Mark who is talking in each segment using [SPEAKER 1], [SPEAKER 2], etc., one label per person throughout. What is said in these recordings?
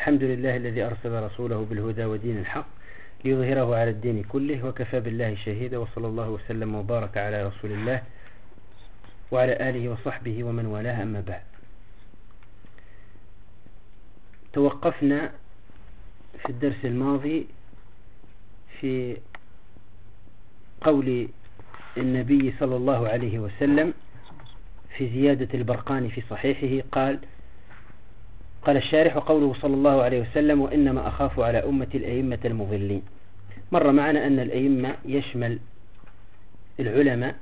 [SPEAKER 1] الحمد لله الذي أرسل رسوله بالهدى ودين الحق ليظهره على الدين كله وكفى بالله شهيدا، وصلى الله وسلم وبارك على رسول الله وعلى آله وصحبه ومن والاه. أما بعد، توقفنا في الدرس الماضي في قول النبي صلى الله عليه وسلم في زيادة البرقاني في صحيحه، قال الشارح: وقوله صلى الله عليه وسلم: وإنما أخاف على أمة الأئمة المضلين. مر معنا أن الأئمة يشمل العلماء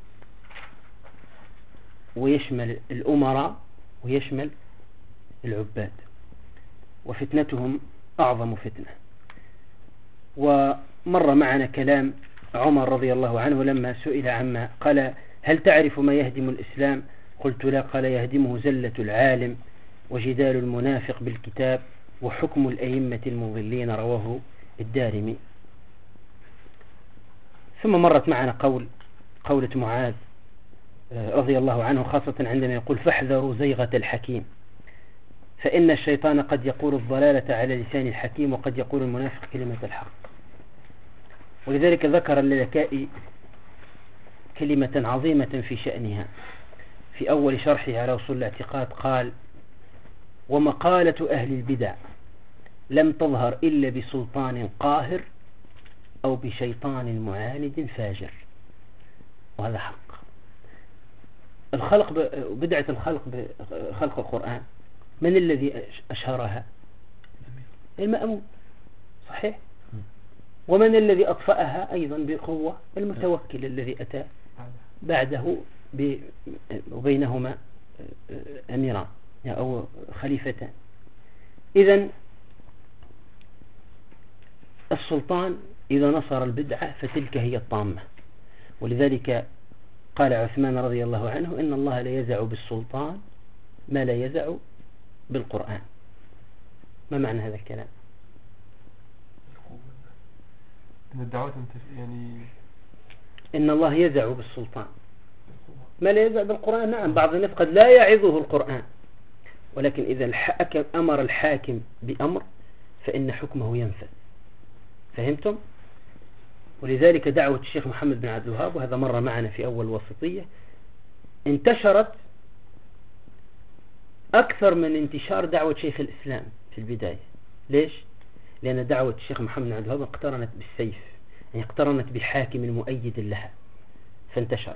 [SPEAKER 1] ويشمل الأمراء ويشمل العباد، وفتنتهم أعظم فتنة. ومر معنا كلام عمر رضي الله عنه لما سئل عما قال: هل تعرف ما يهدم الإسلام؟ قلت لا. قال: يهدمه زلة العالم وجدال المنافق بالكتاب وحكم الأئمة المضلين. رواه الدارمي. ثم مرت معنا قولة معاذ رضي الله عنه، خاصة عندما يقول: فاحذروا زيغة الحكيم، فإن الشيطان قد يقول الضلالة على لسان الحكيم وقد يقول المنافق كلمة الحق. ولذلك ذكر اللالكائي كلمة عظيمة في شأنها في أول شرحه على أصول الاعتقاد. قال: ومقالة أهل البدع لم تظهر إلا بسلطان قاهر أو بشيطان معاند فاجر. وهذا حق. بدعة الخلق بخلق القرآن، من الذي أشهرها؟ المأمون، صحيح. ومن الذي أطفأها أيضا بقوة؟ المتوكل الذي أتى بعده وبينهما أميران أو خليفتان. إذن السلطان إذا نصر البدعة فتلك هي الطامة. ولذلك قال عثمان رضي الله عنه: إن الله لا يزع بالسلطان ما لا يزع بالقرآن. ما معنى هذا الكلام؟
[SPEAKER 2] إن الدعوات يعني
[SPEAKER 1] إن الله يزع بالسلطان ما لا يزع بالقرآن. نعم، بعض الناس قد لا يعظه القرآن، ولكن إذا أمر الحاكم بأمر فإن حكمه ينفذ. فهمتم؟ ولذلك دعوة الشيخ محمد بن عبد الوهاب، وهذا مر معنا في أول وسطية، انتشرت أكثر من انتشار دعوة شيخ الإسلام في البداية. ليش؟ لأن دعوة الشيخ محمد بن عبد الوهاب اقترنت بالسيف، يعني اقترنت بحاكم مؤيد لها فانتشرت.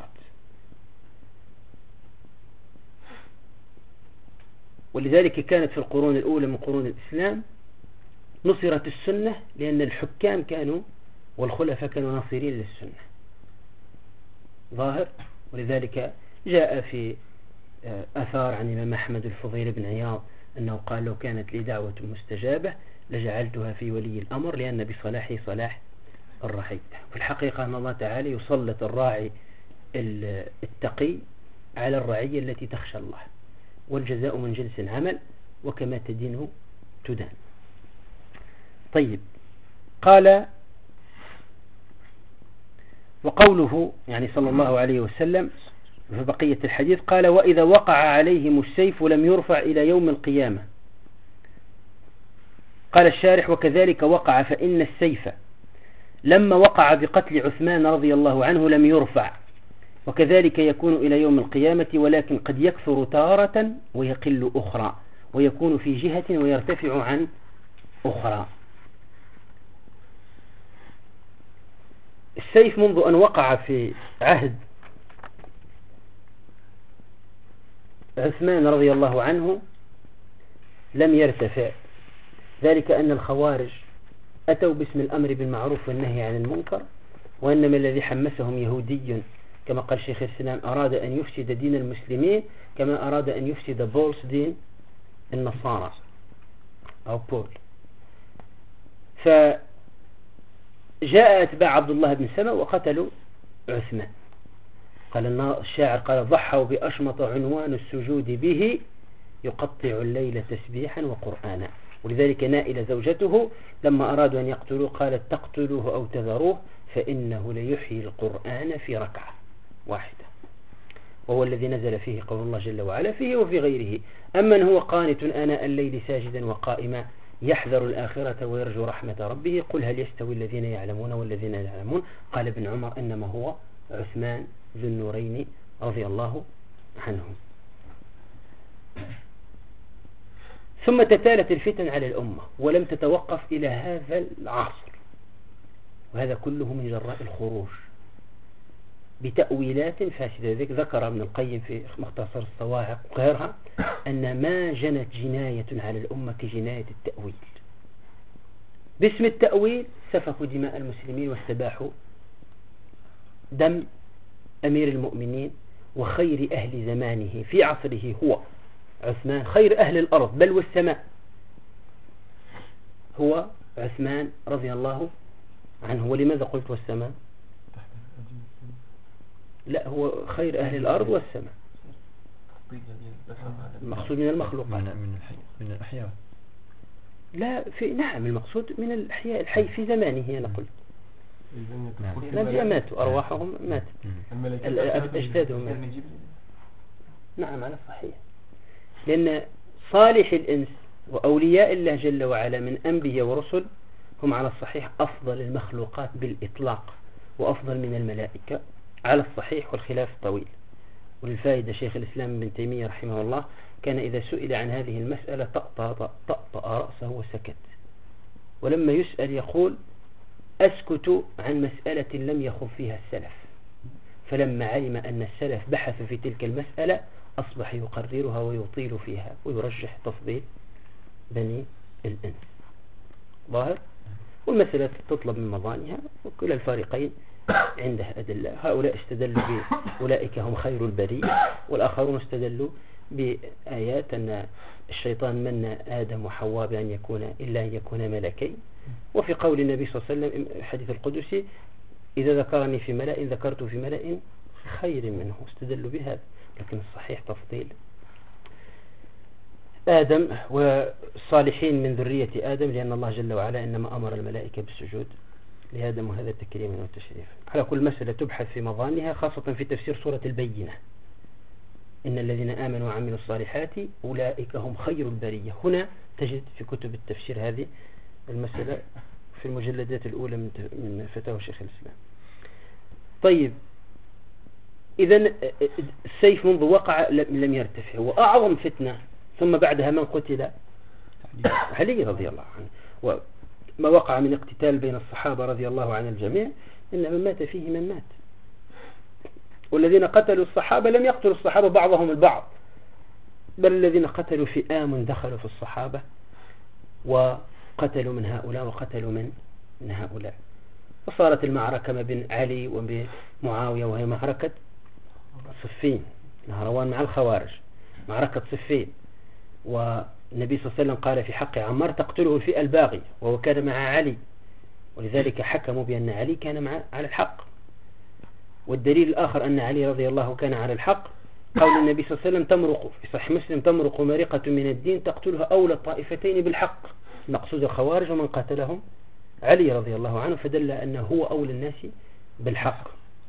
[SPEAKER 1] ولذلك كانت في القرون الأولى من قرون الإسلام نصرت السنة، لأن الحكام كانوا والخلفاء كانوا ناصرين للسنة ظاهر. ولذلك جاء في أثار عن الإمام أحمد الفضيل بن عياض أنه قال: لو كانت لي دعوة مستجابة لجعلتها في ولي الأمر، لأن بصلاحه صلاح الرعية. في الحقيقة أن الله تعالى يسلط الراعي التقي على الرعية التي تخشى الله، والجزاء من جنس العمل وكما تدين تدان. طيب، قال: وقوله يعني صلى الله عليه وسلم في بقية الحديث قال: وإذا وقع عليهم السيف لم يرفع إلى يوم القيامة. قال الشارح: وكذلك وقع، فإن السيف لما وقع بقتل عثمان رضي الله عنه لم يرفع، وكذلك يكون إلى يوم القيامة، ولكن قد يكثر تارة ويقل أخرى، ويكون في جهة ويرتفع عن أخرى. السيف منذ أن وقع في عهد عثمان رضي الله عنه لم يرتفع، ذلك أن الخوارج أتوا باسم الأمر بالمعروف والنهي عن المنكر، وإنما الذي حمسهم يهودي كما قال شيخ الإسلام أراد أن يفسد دين المسلمين كما أراد أن يفسد بولس دين النصارى أو بول. فجاء أتباع عبد الله بن سبأ وقتلوا عثمان. قال الشاعر قال: ضحوا بأشمط عنوان السجود به يقطع الليل تسبيحا وقرآنا. ولذلك نائل زوجته لما أرادوا أن يقتلوه قالت: تقتلوه أو تذروه فإنه ليحيي القرآن في ركعة واحدة، وهو الذي نزل فيه قول الله جل وعلا فيه وفي غيره: أمن هو قانت آناء الليل ساجدا وقائما يحذر الآخرة ويرجو رحمة ربه قل هل يستوي الذين يعلمون والذين لا يعلمون. قال ابن عمر إنما هو عثمان ذو النورين رضي الله عنهم. ثم تتالت الفتن على الأمة ولم تتوقف إلى هذا العصر، وهذا كله من جراء الخروج بتأويلات فاسدة. ذكر ابن القيم في مختصر الصواعق وغيرها أن ما جنت جناية على الأمة كجناية التأويل. باسم التأويل سفكوا دماء المسلمين واستباحوا دم أمير المؤمنين وخير أهل زمانه في عصره هو عثمان، خير أهل الأرض بل والسماء هو عثمان رضي الله عنه. ولماذا قلت والسماء؟ لا، هو خير أهل الأرض والسماء، المقصود من المخلوقات
[SPEAKER 3] من الأحياء.
[SPEAKER 1] لا، نعم المقصود من الأحياء الحي في زمانه. أنا قلت الأنبياء ماتوا، أرواحهم ماتت، أجدادهم ماتوا. نعم على الصحيح، لأن صالح الإنس وأولياء الله جل وعلا من أنبياء ورسل هم على الصحيح أفضل المخلوقات بالإطلاق وأفضل من الملائكة على الصحيح، والخلاف طويل. وللفائدة شيخ الإسلام ابن تيمية رحمه الله كان إذا سئل عن هذه المسألة طأطأ رأسه وسكت، ولما يسأل يقول أسكت عن مسألة لم يخض فيها السلف، فلما علم أن السلف بحث في تلك المسألة أصبح يقررها ويطيل فيها ويرجح تفضيل بني الإنس. ظاهر؟ والمسألة تطلب من مظانها، وكل الفارقين عنده أدلة. هؤلاء استدلوا بأولئك هم خير البرية، والآخرون استدلوا بآيات أن الشيطان من آدم وحواء بأن يكون إلا أن يكون ملكين. وفي قول النبي صلى الله عليه وسلم الحديث القدسي إذا ذكرني في ملأ ذكرت في ملأ خير منه، استدلوا بهذا. لكن الصحيح تفضيل آدم والصالحين من ذرية آدم، لأن الله جل وعلا إنما أمر الملائكة بالسجود لآدم، وهذا التكريم والتشريف. على كل مسألة تبحث في مظانها، خاصة في تفسير سورة البينة إن الذين آمنوا وعملوا الصالحات أولئك هم خير البرية. هنا تجد في كتب التفسير هذه المسألة في المجلدات الأولى من فتاوى شيخ الإسلام. طيب، إذن السيف منذ وقع لم يرتفع، وأعظم فتنة ثم بعدها من قتل؟ علي رضي الله عنه. وما وقع من اقتتال بين الصحابة رضي الله عن الجميع إن من مات فيه من مات، والذين قتلوا الصحابة لم يقتلوا الصحابة بعضهم البعض، بل الذين قتلوا فئام دخلوا في الصحابة وقتلوا من هؤلاء وقتلوا من هؤلاء. وصارت المعركة ما بين علي وبين معاوية، وهي معركة صفين، نهروان مع الخوارج، معركة صفين. والنبي صلى الله عليه وسلم قال في حق عمار تقتله الفئة الباغية، وهو كان مع علي، ولذلك حكموا بأن علي كان على الحق. والدليل الآخر أن علي رضي الله كان على الحق قول النبي صلى الله عليه وسلم تمرق في صحيح مسلم تمرق مرقة من الدين تقتلها أولى الطائفتين بالحق، مقصود الخوارج ومن قاتلهم علي رضي الله عنه، فدل أنه هو أولى الناس بالحق.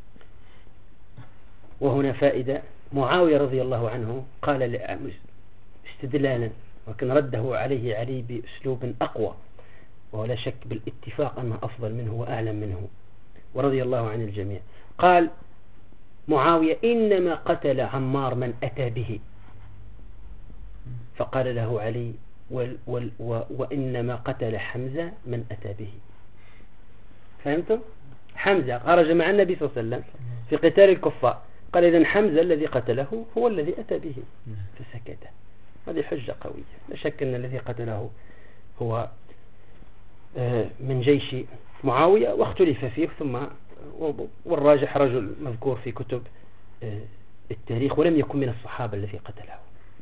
[SPEAKER 1] وهنا فائدة، معاوية رضي الله عنه قال استدلالا، وكان رده عليه علي بأسلوب أقوى، ولا شك بالاتفاق أنه أفضل منه وأعلم منه ورضي الله عن الجميع. قال معاوية إنما قتل عمار من أتى به، فقال له علي وإنما قتل حمزة من أتى به. فهمتم؟ حمزة خرج مع النبي صلى الله عليه وسلم في قتال الكفار، قال إذن حمزة الذي قتله هو الذي أتى به، فسكت. هذه حجة قوية، لا شك أن الذي قتله هو من جيش معاوية، واختلف فيه، ثم والراجح رجل مذكور في كتب التاريخ ولم يكن من الصحابة الذي قتله.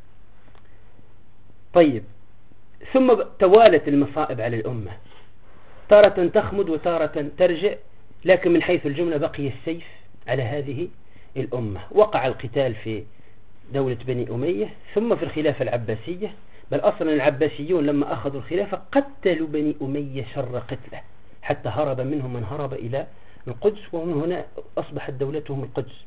[SPEAKER 1] طيب، ثم توالت المصائب على الأمة، تارة تخمد وتارة ترجع، لكن من حيث الجملة بقي السيف على هذه الأمة. وقع القتال في دولة بني أمية، ثم في الخلافة العباسية، بل أصلا العباسيون لما أخذوا الخلافة قتلوا بني أمية شر قتله، حتى هرب منهم من هرب إلى القدس، ومن هنا أصبحت دولتهم القدس،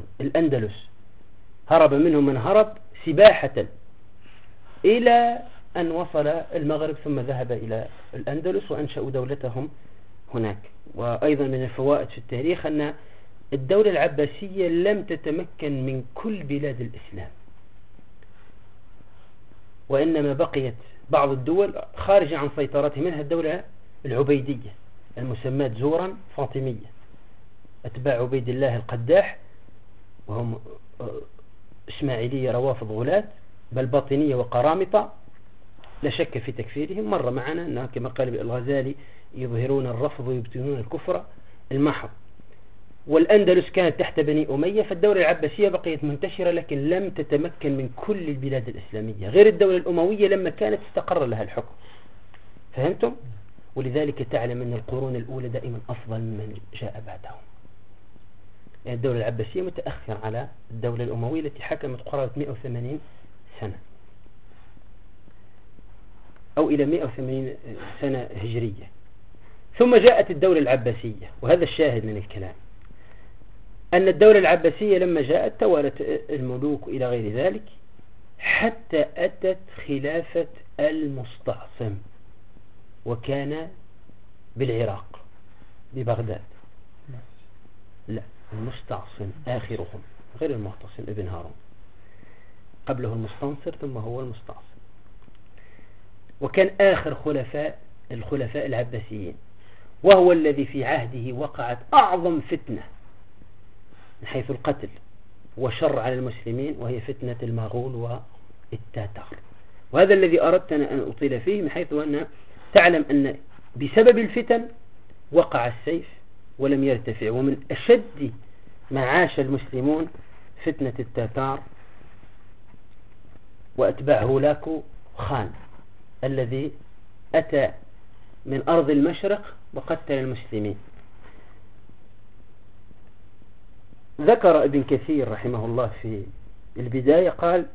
[SPEAKER 1] الأندلس. هرب منهم من هرب سباحة إلى أن وصل المغرب ثم ذهب إلى الأندلس وأنشأوا دولتهم هناك. وأيضا من الفوائد في التاريخ أن الدولة العباسية لم تتمكن من كل بلاد الإسلام، وإنما بقيت بعض الدول خارجة عن سيطرتها، منها الدولة العبيدية المسماة زورا فاطمية، أتباع عبيد الله القداح، وهم إسماعيلية روافض غلاة بل باطنية وقرامطة، لا شك في تكفيرهم. مر معنا أنه كما قال الغزالي يظهرون الرفض ويبتنون الكفر المحض. والأندلس كانت تحت بني أمية، فالدولة العباسية بقيت منتشرة لكن لم تتمكن من كل البلاد الإسلامية، غير الدولة الأموية لما كانت استقر لها الحكم. فهمتم؟ ولذلك تعلم أن القرون الأولى دائما أفضل من جاء بعدهم. يعني الدولة العباسية متأخرة على الدولة الأموية التي حكمت قرابة 180 سنة أو إلى 180 سنة هجرية. ثم جاءت الدولة العباسية، وهذا الشاهد من الكلام، أن الدولة العباسية لما جاءت توالت الملوك إلى غير ذلك حتى أتت خلافة المستعصم، وكان بالعراق ببغداد. لا، المستعصم آخرهم، غير المعتصم ابن هارون، قبله المستنصر ثم هو المستعصم، وكان آخر الخلفاء العباسيين، وهو الذي في عهده وقعت أعظم فتنة من حيث القتل وشر على المسلمين، وهي فتنة المغول والتتار. وهذا الذي أردت أن أطيل فيه، من حيث أن تعلم أن بسبب الفتن وقع السيف ولم يرتفع. ومن أشد ما عاش المسلمون فتنة التتار وأتباع هولاكو خان الذي أتى من أرض المشرق وقتل المسلمين. ذكر ابن كثير رحمه الله في البداية، قال: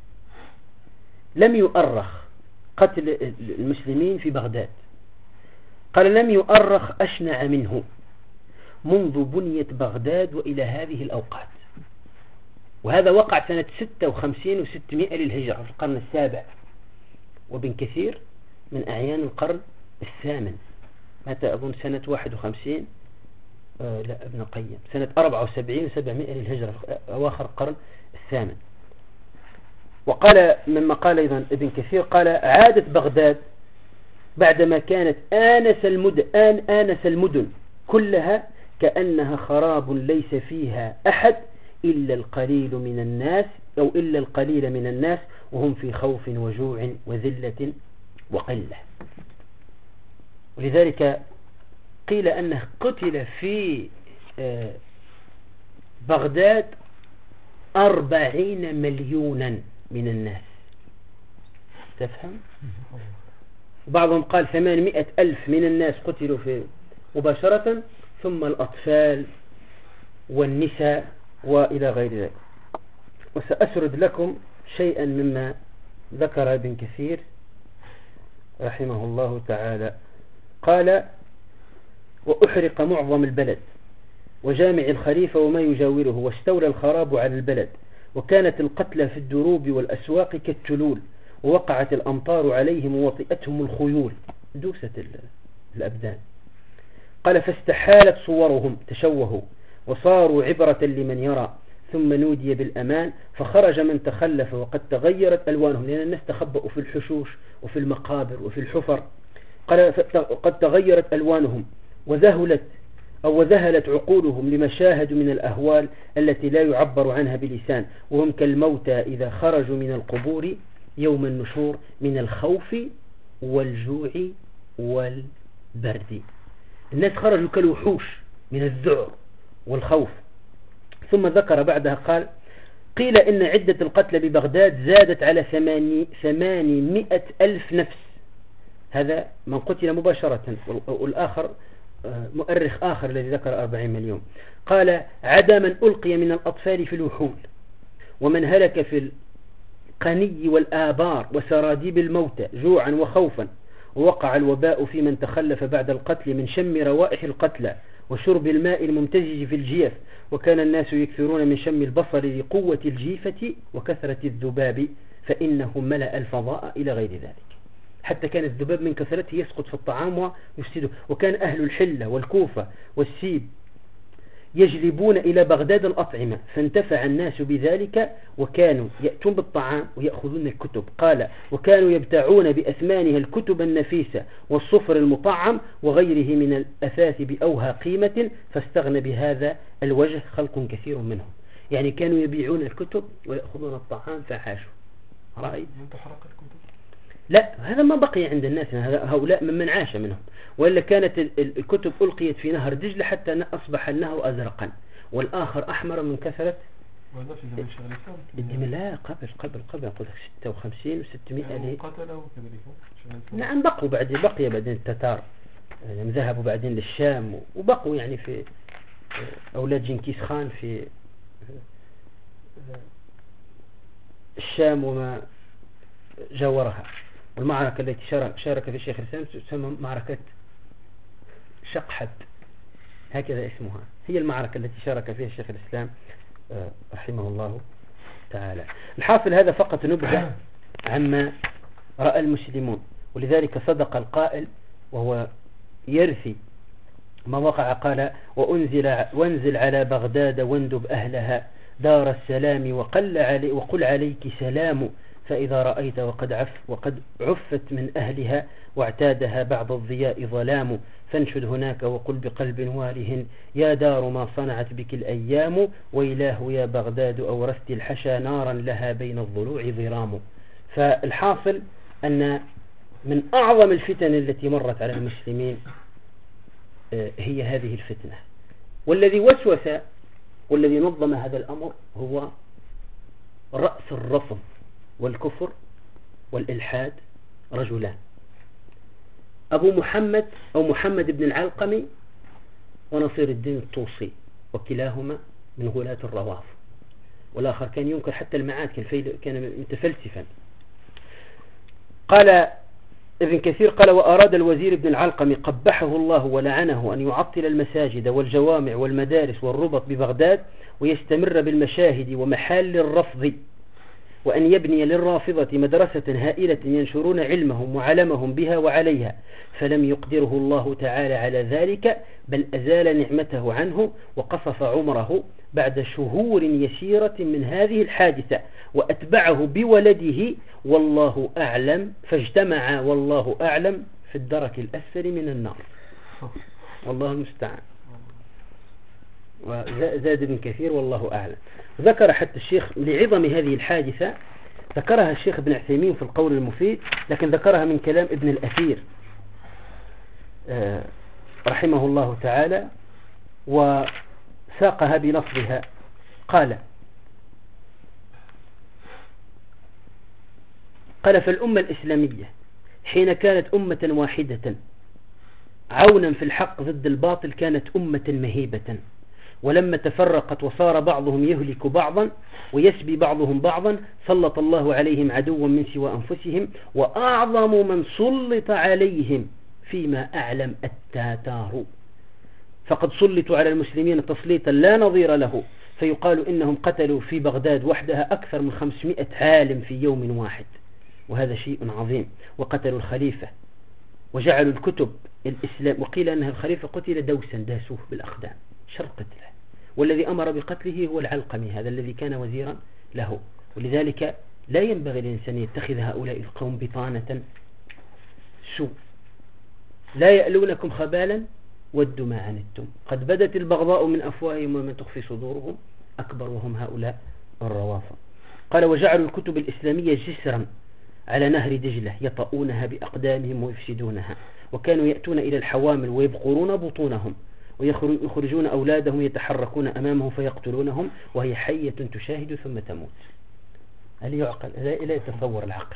[SPEAKER 1] لم يؤرخ قتل المسلمين في بغداد، قال: لم يؤرخ أشنع منه منذ بنيت بغداد وإلى هذه الأوقات. وهذا وقع سنة 56 و600 للهجرة في القرن السابع، وابن كثير من أعيان القرن الثامن، مات أظن سنة 51 لا ابن القيم سنة 74 و700 للهجرة، أواخر القرن الثامن. وقال مما قال أيضا ابن كثير، قال: عادت بغداد بعدما كانت آنس المدن كلها كأنها خراب ليس فيها أحد إلا القليل من الناس، أو إلا القليل من الناس، وهم في خوف وجوع وذلة وقلة. ولذلك قيل أنه قتل في بغداد 40 مليونا من الناس، تفهم؟ بعضهم قال 800 ألف من الناس قتلوا في مباشرة، ثم الأطفال والنساء وإلى غير ذلك. وسأسرد لكم شيئا مما ذكر ابن كثير رحمه الله تعالى. قال: وأحرق معظم البلد وجامع الخليفة وما يجاوره، واستولى الخراب على البلد، وكانت القتلى في الدروب والأسواق كالتلول، ووقعت الأمطار عليهم ووطئتهم الخيول، دوست الأبدان. قال: فاستحالت صورهم، تشوهوا وصاروا عبرة لمن يرى، ثم نودي بالأمان، فخرج من تخلف وقد تغيرت ألوانهم، لأن الناس تخبأوا في الحشوش وفي المقابر وفي الحفر. قال: قد تغيرت ألوانهم وذهلت عقولهم لما شاهدوا من الأهوال التي لا يعبر عنها بلسان، وهم كالموتى إذا خرجوا من القبور يوم النشور من الخوف والجوع والبرد. الناس خرجوا كالوحوش من الذعر والخوف. ثم ذكر بعدها قال: قيل إن عدة القتلى ببغداد زادت على 800 ألف نفس. هذا من قتل مباشرة، والآخر مؤرخ آخر الذي ذكر 40 مليون. قال: عدا من ألقي من الأطفال في الوحول، ومن هلك في القني والآبار وسراديب الموتى جوعا وخوفا، ووقع الوباء في من تخلف بعد القتل من شم روائح القتلى وشرب الماء الممتزج في الجيف، وكان الناس يكثرون من شم البصر لقوة الجيفة وكثرة الذباب، فإنه ملأ الفضاء إلى غير ذلك. حتى كان الذباب من كثرته يسقط في الطعام ويفسده. وكان أهل الحلة والكوفة والسيب يجلبون إلى بغداد الأطعمة، فانتفع الناس بذلك، وكانوا يأتون بالطعام ويأخذون الكتب. قال: وكانوا يبتاعون بأثمانها الكتب النفيسة والصفر المطعم وغيره من الأثاث بأوهى قيمة، فاستغنى بهذا الوجه خلق كثير منهم. يعني كانوا يبيعون الكتب ويأخذون الطعام فعاشوا. رأيت؟ لا، هذا ما بقي عند الناس، هؤلاء ممن عاش منهم. وإلا كانت الكتب ألقيت في نهر دجلة حتى أصبح النهر أزرقا، والآخر أحمر من كثرة لا، قبل 56 و600 نعم. بقوا بقي بعدين التتار، يعني ذهبوا بعدين للشام، وبقوا يعني في أولاد جنكيز خان في الشام وما جاورها. والمعركة التي شارك في الشيخ الإسلام تسمى معركة شقحد، هكذا اسمها، هي المعركة التي شارك فيها الشيخ الإسلام رحمه الله تعالى. الحاصل هذا فقط نبذة عما رأى المسلمون، ولذلك صدق القائل وهو يرثي ما وقع. قال: وانزل على بغداد واندب أهلها دار السلام وقل عليك سلام، فإذا رأيت وقد عفت من أهلها واعتادها بعض الضياء ظلام، فانشد هناك وقل بقلب واله يا دار ما صنعت بك الأيام، وإله يا بغداد أورثت الحشا نارا لها بين الضلوع ضرام. فالحاصل أن من أعظم الفتن التي مرت على المسلمين هي هذه الفتنة، والذي وسوس والذي نظم هذا الأمر هو رأس الرفض والكفر والإلحاد، رجلان: أبو محمد أو محمد بن العلقمي ونصير الدين الطوسي، وكلاهما من غلاة الروافض، والآخر كان ينكر حتى المعاد، كان متفلسفا. قال ابن كثير: قال: وأراد الوزير بن العلقمي قبحه الله ولعنه أن يعطل المساجد والجوامع والمدارس والربط ببغداد، ويستمر بالمشاهد ومحال الرفض، وأن يبني للرافضة مدرسة هائلة ينشرون علمهم وعلمهم بها وعليها، فلم يقدره الله تعالى على ذلك، بل أزال نعمته عنه وقصف عمره بعد شهور يسيرة من هذه الحادثة، وأتبعه بولده والله أعلم، فاجتمع والله أعلم في الدرك الأسفل من النار، والله المستعان. وزاد ابن كثير والله أعلم. ذكر حتى الشيخ لعظم هذه الحادثة، ذكرها الشيخ ابن عثيمين في القول المفيد، لكن ذكرها من كلام ابن الأثير رحمه الله تعالى، وساقها بلفظها. قال: فالأمة الإسلامية حين كانت أمة واحدة عونا في الحق ضد الباطل كانت أمة مهيبة، ولما تفرقت وصار بعضهم يهلك بعضا ويسبي بعضهم بعضا سلط الله عليهم عدوا من سوى أنفسهم، وأعظم من سلط عليهم فيما أعلم التاتار، فقد سلطوا على المسلمين تسليطا لا نظير له، فيقال إنهم قتلوا في بغداد وحدها أكثر من 500 عالم في يوم واحد، وهذا شيء عظيم. وقتلوا الخليفة وجعلوا الكتب الإسلام، وقيل أن الخليفة قتل دوسا داسوه بالأقدام شر قتله، والذي أمر بقتله هو العلقمي، هذا الذي كان وزيرا له. ولذلك لا ينبغي للإنسان يتخذ هؤلاء القوم بطانة سوء، لا يألونكم خبالا ودوا ما عنتم قد بدت البغضاء من أفواههم ومن تخفي صدورهم أكبر، وهم هؤلاء الروافض. قال: وجعلوا الكتب الإسلامية جسرا على نهر دجلة يطؤونها بأقدامهم ويفسدونها، وكانوا يأتون إلى الحوامل ويبقرون بطونهم ويخرجون أولادهم يتحركون أمامهم فيقتلونهم وهي حية تشاهد ثم تموت. هل يعقل؟ لا يتصور العقل.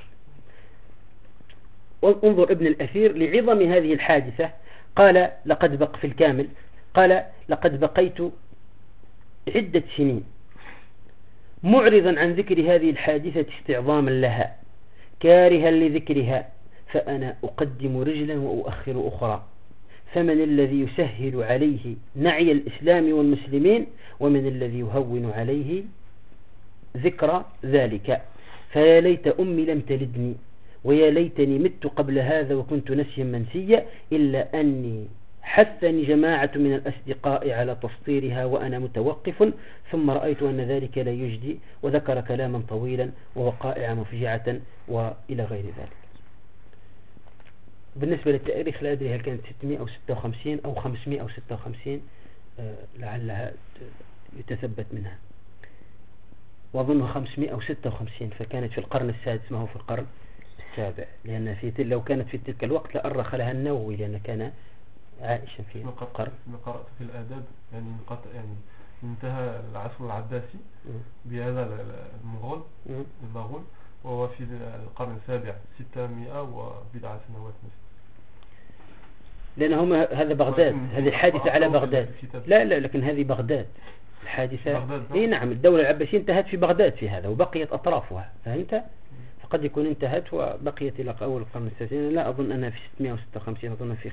[SPEAKER 1] انظر ابن الأثير لعظم هذه الحادثة، قال: في الكامل قال: لقد بقيت عدة سنين معرضا عن ذكر هذه الحادثة استعظاما لها، كارها لذكرها، فأنا أقدم رجلا وأؤخر أخرى، فمن الذي يسهل عليه نعي الإسلام والمسلمين، ومن الذي يهون عليه ذكر ذلك؟ فيا ليت أمي لم تلدني ويا ليتني مت قبل هذا وكنت نسيا منسيا، إلا أني حثني جماعة من الأصدقاء على تسطيرها وأنا متوقف، ثم رأيت أن ذلك لا يجدي، وذكر كلاما طويلا ووقائع مفجعة وإلى غير ذلك. بالنسبة للتاريخ لا أدري هل كانت 656 أو 556، لعلها يتثبت منها، وأظنه 556، فكانت في القرن السادس ما هو في القرن السابع، لأن لو كانت في تلك الوقت لأرخ لها النووي، لأن كان عائشا في القرن.
[SPEAKER 2] قرأت في الآداب يعني انتهى العصر العباسي بهذا المغول، وهو في القرن السابع 600 سنوات مثلا.
[SPEAKER 1] لأن هذا بغداد، هذه الحادثة على بغداد. لا لكن هذه بغداد الحادثة. اي نعم، الدولة العباسية انتهت في بغداد في هذا، وبقيت أطرافها، فهمت؟ فقد يكون انتهت وبقيت إلى أول القرن السادس. لا أظن أنها في 656، أظن في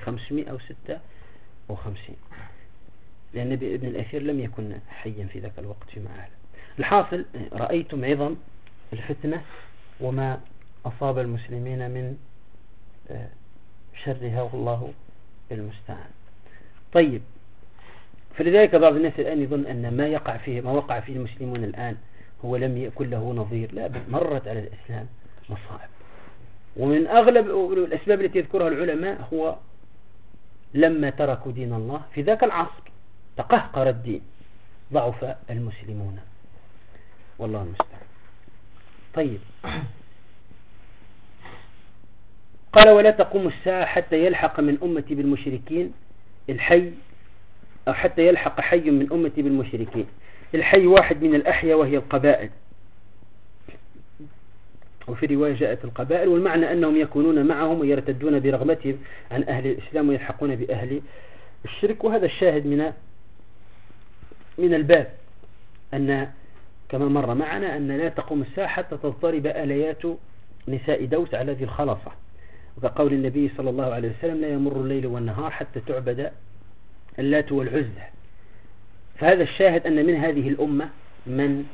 [SPEAKER 1] 556، لأن ابن الأثير لم يكن حيا في ذاك الوقت فيما أعلم. الحاصل رأيتم عظم الفتنة وما أصاب المسلمين من شرها، والله المستعان. طيب، فلذلك بعض الناس الآن يظن أن ما وقع فيه المسلمون الآن هو لم يكن له نظير. لا، مرت على الإسلام مصائب، ومن أغلب الأسباب التي يذكرها العلماء هو لما تركوا دين الله في ذاك العصر تقهقر الدين، ضعف المسلمون، والله المستعان. طيب، قال: ولا تقوم الساعة حتى يلحق من أمتي بالمشركين الحي، أو حتى يلحق حي من أمتي بالمشركين. الحي واحد من الأحياء وهي القبائل، وفي رواية جاءت القبائل، والمعنى أنهم يكونون معهم ويرتدون برغبتهم عن أهل الإسلام ويلحقون بأهل الشرك. وهذا الشاهد من الباب، أن كما مر معنا أن لا تقوم الساعة حتى تضطرب آليات نساء دوس على ذي الخلصة، وكقول النبي صلى الله عليه وسلم: لا يمر الليل والنهار حتى تعبد اللات والعزى. فهذا الشاهد أن من هذه الأمة من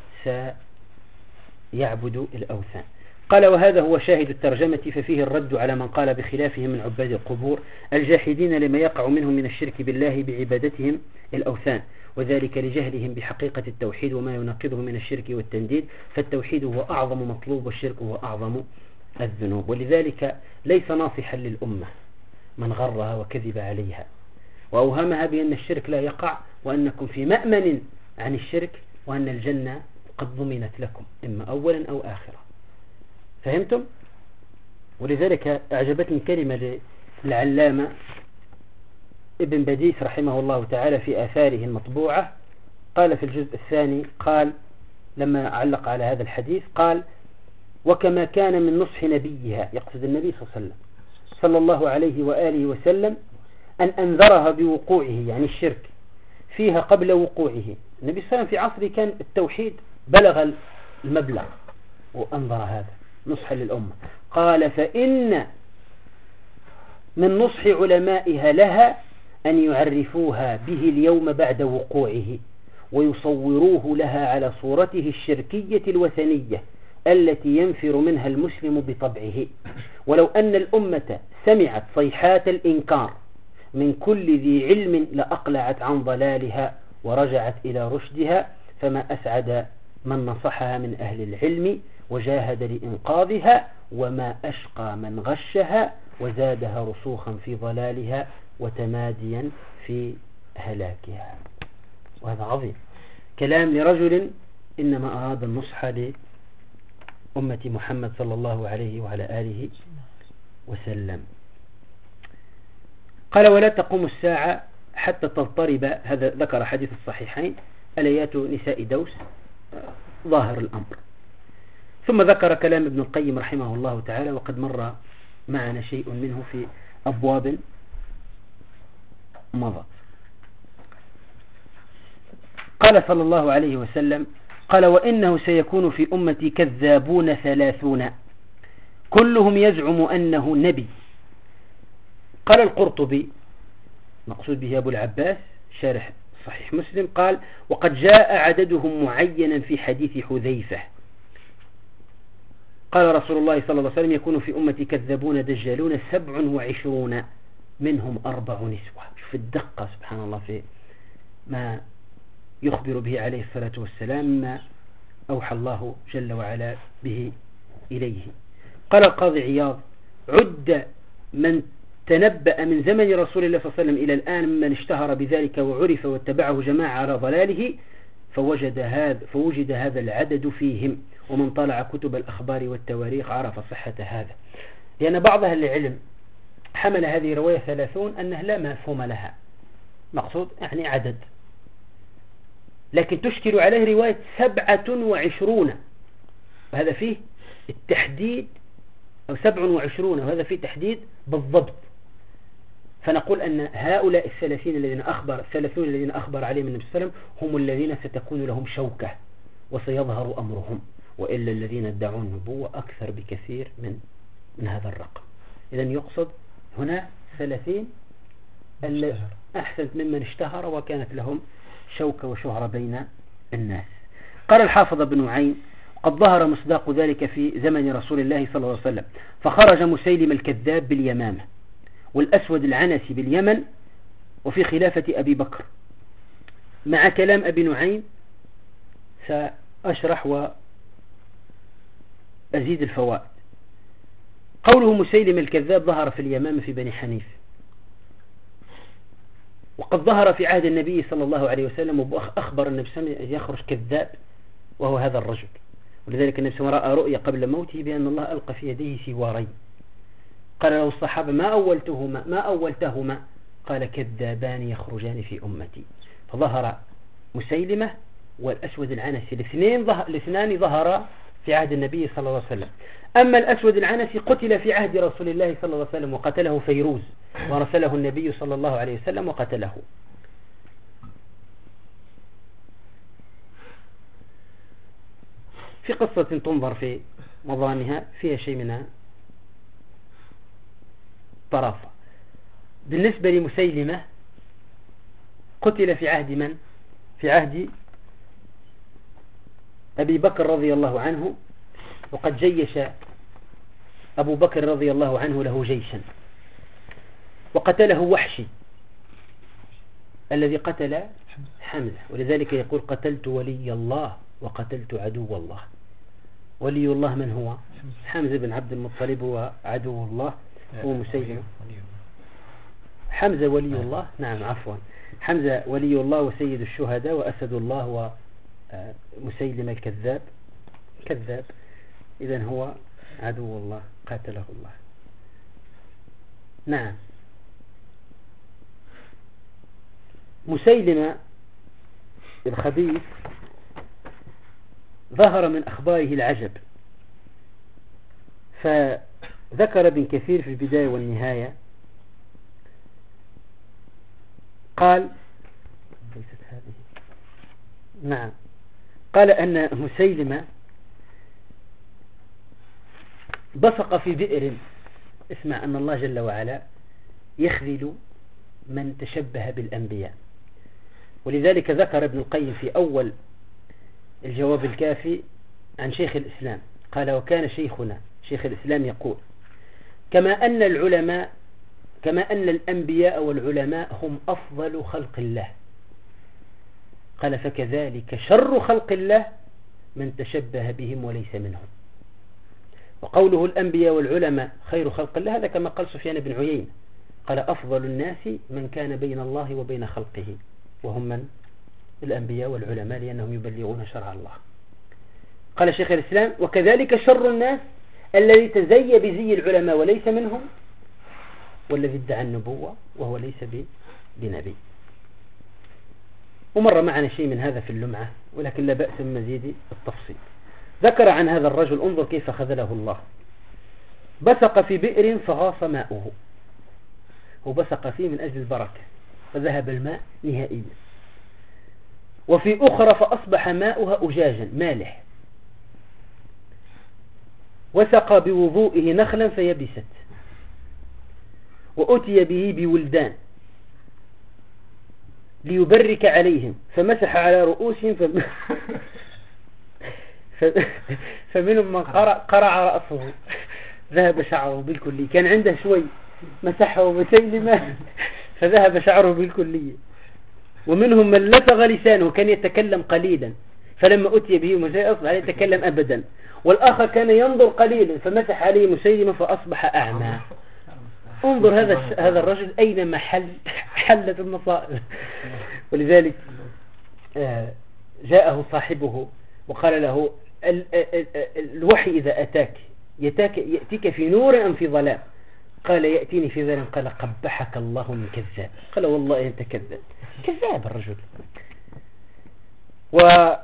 [SPEAKER 1] سيعبد الأوثان. قال: وهذا هو شاهد الترجمة، ففيه الرد على من قال بخلافهم من عباد القبور الجاحدين لما يقع منهم من الشرك بالله بعبادتهم الأوثان، وذلك لجهلهم بحقيقة التوحيد وما ينقضه من الشرك والتنديد، فالتوحيد هو أعظم مطلوب والشرك هو أعظم الذنوب. ولذلك ليس ناصحا للأمة من غرها وكذب عليها وأوهمها بأن الشرك لا يقع، وأنكم في مأمن عن الشرك، وأن الجنة قد ضمنت لكم إما أولا أو آخرا. فهمتم؟ ولذلك أعجبتني كلمة للعلامة ابن بديس رحمه الله تعالى في آثاره المطبوعة. قال في الجزء الثاني، قال لما علق على هذا الحديث، قال: وكما كان من نصح نبيها، يقصد النبي صلى الله عليه وآله وسلم، أن أنذرها بوقوعه، يعني الشرك فيها قبل وقوعه. النبي صلى الله عليه وسلم في عصره كان التوحيد بلغ المبلغ، وأنظر هذا نصحا للأمة. قال: فإن من نصح علمائها لها أن يعرفوها به اليوم بعد وقوعه، ويصوروه لها على صورته الشركية الوثنية التي ينفر منها المسلم بطبعه. ولو أن الأمة سمعت صيحات الإنكار من كل ذي علم لأقلعت عن ضلالها ورجعت إلى رشدها، فما أسعد من نصحها من أهل العلم وجاهد لإنقاذها، وما أشقى من غشها وزادها رسوخا في ضلالها وتماديا في هلاكها. وهذا عظيم، كلام لرجل إنما أراد النصح لأمة محمد صلى الله عليه وعلى آله وسلم. قال: ولا تقوم الساعة حتى تضطرب، هذا ذكر حديث الصحيحين، آليات نساء دوس ظاهر الأمر. ثم ذكر كلام ابن القيم رحمه الله تعالى، وقد مر معنا شيء منه في أبواب مضت. قال صلى الله عليه وسلم: قال: وإنه سيكون في أمتي كذابون 30 كلهم يزعم أنه نبي. قال القرطبي، مقصود به أبو العباس شارح صحيح مسلم، قال: وقد جاء عددهم معينا في حديث حذيفة. قال رسول الله صلى الله عليه وسلم يكون في أمتي كذابون دجالون 27 منهم 4 نسوة. شوف الدقة سبحان الله في ما يخبر به عليه الصلاة والسلام ما أوحى الله جل وعلا به إليه. قال القاضي عياض عد من تنبأ من زمن رسول الله صلى الله عليه وسلم إلى الآن من اشتهر بذلك وعرف واتبعه جماعة على ضلاله فوجد هذا العدد فيهم، ومن طالع كتب الأخبار والتواريخ عرف صحة هذا. لأن بعض أهل العلم حمل هذه رواية 30 أنها لا مفهوم لها، مقصود يعني عدد، لكن تشكل عليه رواية 27 وهذا فيه التحديد، أو 27 وهذا فيه تحديد بالضبط. فنقول أن هؤلاء 30 الذين أخبر عليهم النبي صلى الله عليه وسلم هم الذين ستكون لهم شوكة وسيظهر أمرهم، وإلا الذين ادعوا النبوة أكثر بكثير من هذا الرقم. إذن يقصد هنا 30 أحسنت ممن اشتهر وكانت لهم شوكة وشهرة بين الناس. قال الحافظ بن نعيم قد ظهر مصداق ذلك في زمن رسول الله صلى الله عليه وسلم، فخرج مسيلم الكذاب باليمامة والأسود العنسي باليمن وفي خلافة أبي بكر. مع كلام أبي نعيم سأشرح وأزيد الفوائد. قوله مسيلم الكذاب ظهر في اليمامة في بني حنيف، وقد ظهر في عهد النبي صلى الله عليه وسلم، وأخبر النبي صلى الله عليه وسلم يخرج كذاب وهو هذا الرجل. ولذلك النبي صلى الله عليه وسلم رأى رؤيا قبل موته بأن الله ألقى في يديه سوارين. قال له الصحابة ما أولتهما؟ قال كذابان يخرجان في أمتي. فظهر مسيلمة والأسود العنسي، الاثنان ظهر في عهد النبي صلى الله عليه وسلم. أما الأسود العنسي قتل في عهد رسول الله صلى الله عليه وسلم وقتله فيروز، ورسله النبي صلى الله عليه وسلم وقتله. في قصة تنظر في مضانها فيها شيء من طرافة. بالنسبة لمسيلمة قتل في عهد من؟ في عهد أبي بكر رضي الله عنه، وقد جيش أبو بكر رضي الله عنه له جيشا وقتله وحشي الذي قتل حمزة. ولذلك يقول قتلت ولي الله وقتلت عدو الله. ولي الله من هو؟ حمزة بن عبد المطلب، وعدو الله هو مسيلمة. حمزة ولي الله، نعم عفوا، حمزة ولي الله وسيد الشهداء وأسد الله، ومسيلمة الكذاب كذاب، إذن هو عدو الله قاتله الله. نعم. مسيلمة الخبيث ظهر من أخباره العجب، فذكر ابن كثير في البداية والنهاية قال نعم، قال أن مسيلمة بصق في بئر. اسمع أن الله جل وعلا يخذل من تشبه بالأنبياء. ولذلك ذكر ابن القيم في أول الجواب الكافي عن شيخ الإسلام قال وكان شيخنا شيخ الإسلام يقول كما أن الأنبياء والعلماء هم أفضل خلق الله، قال فكذلك شر خلق الله من تشبه بهم وليس منهم. وقوله الأنبياء والعلماء خير خلق الله، هذا كما قال سفيان بن عيينة قال أفضل الناس من كان بين الله وبين خلقه، وهم من؟ الأنبياء والعلماء، لأنهم يبلغون شرع الله. قال شيخ الإسلام وكذلك شر الناس الذي تزي بزي العلماء وليس منهم، والذي ادعى النبوة وهو ليس بنبي. ومر معنا شيء من هذا في اللمعة، ولكن لا بأس من مزيد التفصيل. ذكر عن هذا الرجل انظر كيف خذله الله. بصق في بئر فغاص ماؤه، وبصق فيه من أجل البركة فذهب الماء نهائيا. وفي أخرى فأصبح ماؤها أجاجا مالح، وسقى بوضوئه نخلا فيبست، وأتي به بولدان ليبرك عليهم فمسح على رؤوسهم فمنهم من قرع رأسه ذهب شعره بالكلية، كان عنده شوي مسحه مسيلمة فذهب شعره بالكلية. ومنهم من لفظ لسانه، كان يتكلم قليلا فلما أتي به مسيلمة أصبح يتكلم أبدا. والآخر كان ينظر قليلا فمسح عليه مسيلمة فأصبح أعمى. انظر هذا الرجل أينما حلت المصائب. ولذلك جاءه صاحبه وقال له الوحي إذا أتاك يأتيك في نور أم في ظلام؟ قال يأتيني في ظلام. قال قبحك الله من كذاب. قال والله أنت كذاب. كذاب الرجل. وهذا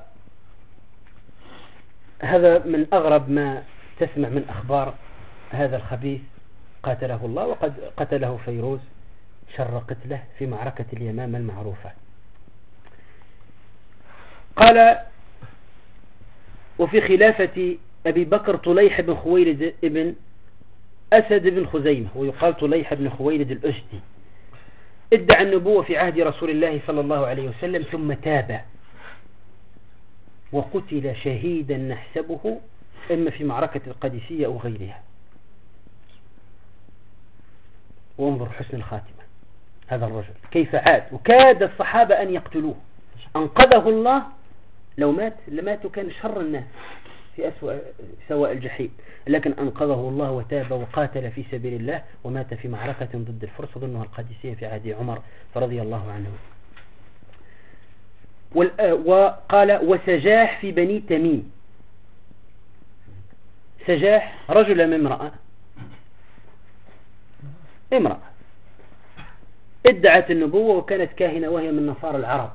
[SPEAKER 1] من أغرب ما تسمع من أخبار هذا الخبيث قاتله الله، وقد قتله فيروز شر قتله في معركة اليمامة المعروفة. قال وفي خلافة أبي بكر طليح بن خويلد ابن أسد بن خزيمة، ويقال طليح بن خويلد الأسدي، ادعى النبوة في عهد رسول الله صلى الله عليه وسلم ثم تاب وقتل شهيدا نحسبه إما في معركة القادسية أو غيرها. وانظر حسن الخاتمة هذا الرجل كيف عاد، وكاد الصحابة أن يقتلوه، أنقذه الله. لو مات لماتوا كان شر الناس في سواء الجحيم، لكن أنقذه الله وتاب وقاتل في سبيل الله ومات في معركة ضد الفرس ظنها القادسية في عهد عمر فرضي الله عنه. وقال وسجاح في بني تميم. سجاح رجل من امرأة ادعت النبوة وكانت كاهنة وهي من نصارى العرب.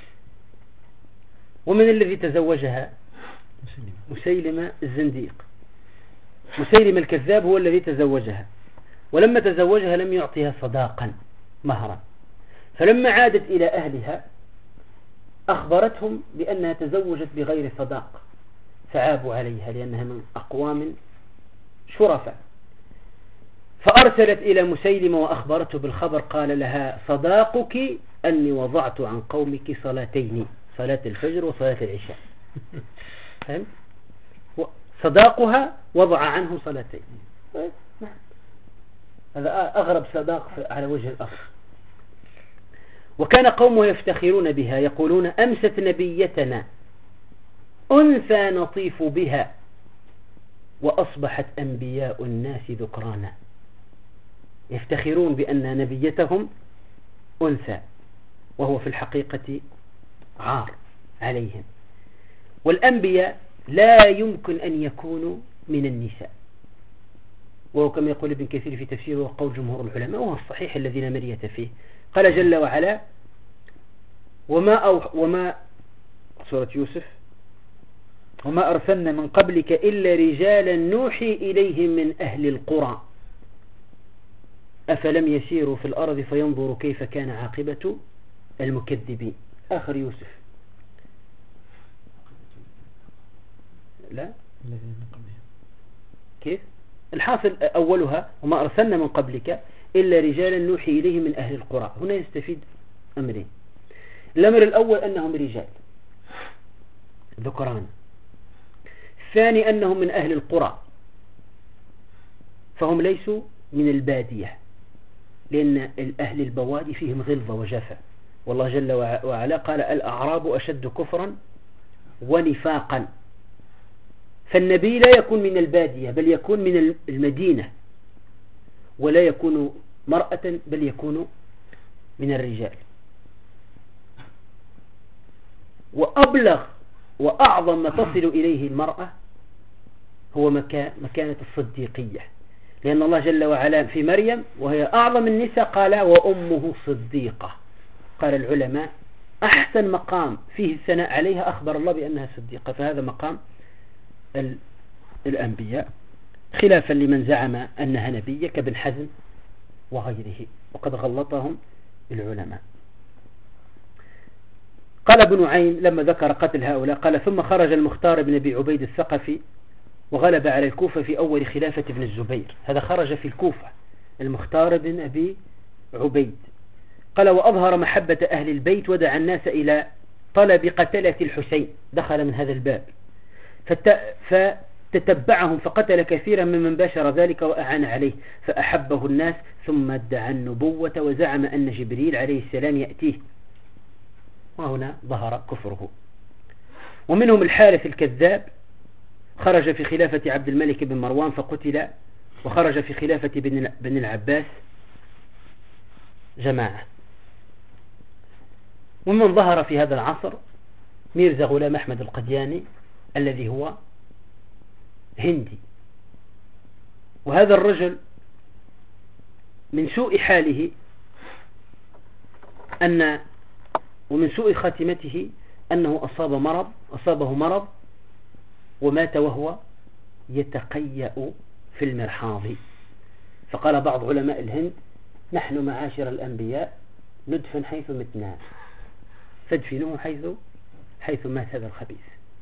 [SPEAKER 1] ومن الذي تزوجها؟ مسيلمة الزنديق. مسيلمة الكذاب هو الذي تزوجها، ولما تزوجها لم يعطيها صداقا مهرا، فلما عادت إلى أهلها أخبرتهم بأنها تزوجت بغير صداق، فعابوا عليها لأنها من أقوام شرفاء. فأرسلت إلى مسيلمة وأخبرته بالخبر. قال لها صداقك أني وضعت عن قومك صلاتين، صلاة الفجر وصلاة العشاء. فهم؟ صداقها وضع عنه صلاتين. هذا أغرب صداق على وجه الأرض. وكان قومه يفتخرون بها، يقولون أمست نبيتنا أنثى نطيف بها وأصبحت أنبياء الناس ذكرانا. يفتخرون بأن نبيتهم أنثى وهو في الحقيقة عار عليهم. والأنبياء لا يمكن أن يكونوا من النساء، وهو كما يقول ابن كثير في تفسيره وقول جمهور العلماء وهو الصحيح الذي لا مرية فيه. قال جل وعلا وما سورة يوسف وما أرسلنا من قبلك إلا رجالا نوحي إليهم من أهل القرى أفلم يسيروا في الأرض فينظروا كيف كان عاقبة المكذبين. آخر يوسف لا كيف الحاصل أولها وما أرسلنا من قبلك إلا رجالا نوحي إليهم من أهل القرى. هنا يستفيد أمرين. الأمر الأول أنهم رجال ذكران، الثاني أنهم من أهل القرى فهم ليسوا من البادية، لأن أهل البوادي فيهم غلظة وجفا، والله جل وعلا قال الأعراب أشد كفرا ونفاقا. فالنبي لا يكون من البادية بل يكون من المدينة، ولا يكون مرأة بل يكون من الرجال. وأبلغ وأعظم ما تصل إليه المرأة هو مكانة الصديقية، لأن الله جل وعلا في مريم وهي أعظم النساء قال وأمه صديقة. قال العلماء أحسن مقام فيه الثناء عليها أخبر الله بأنها صديقة، فهذا مقام الأنبياء، خلافا لمن زعم أنها نبية كابن حزم وغيره، وقد غلطهم العلماء. قال ابن نعيم لما ذكر قتل هؤلاء قال ثم خرج المختار بن أبي عبيد الثقفي وغلب على الكوفة في أول خلافة ابن الزبير. هذا خرج في الكوفة المختار بن أبي عبيد. قال وأظهر محبة أهل البيت ودعا الناس إلى طلب قتلة الحسين، دخل من هذا الباب، فتتبعهم فقتل كثيرا ممن باشر ذلك وأعان عليه، فأحبه الناس ثم ادعى النبوة وزعم أن جبريل عليه السلام يأتيه، وهنا ظهر كفره. ومنهم الحارث الكذاب، خرج في خلافة عبد الملك بن مروان فقتل، وخرج في خلافة بن العباس جماعة. ومن ظهر في هذا العصر ميرزا غلام أحمد القدياني الذي هو هندي. وهذا الرجل من سوء حاله ومن سوء خاتمته أنه أصابه مرض ومات وهو يتقيأ في المرحاض. فقال بعض علماء الهند: نحن معاشر الأنبياء ندفن حيث متنا، فادفنوه حيث مات هذا الخبيث.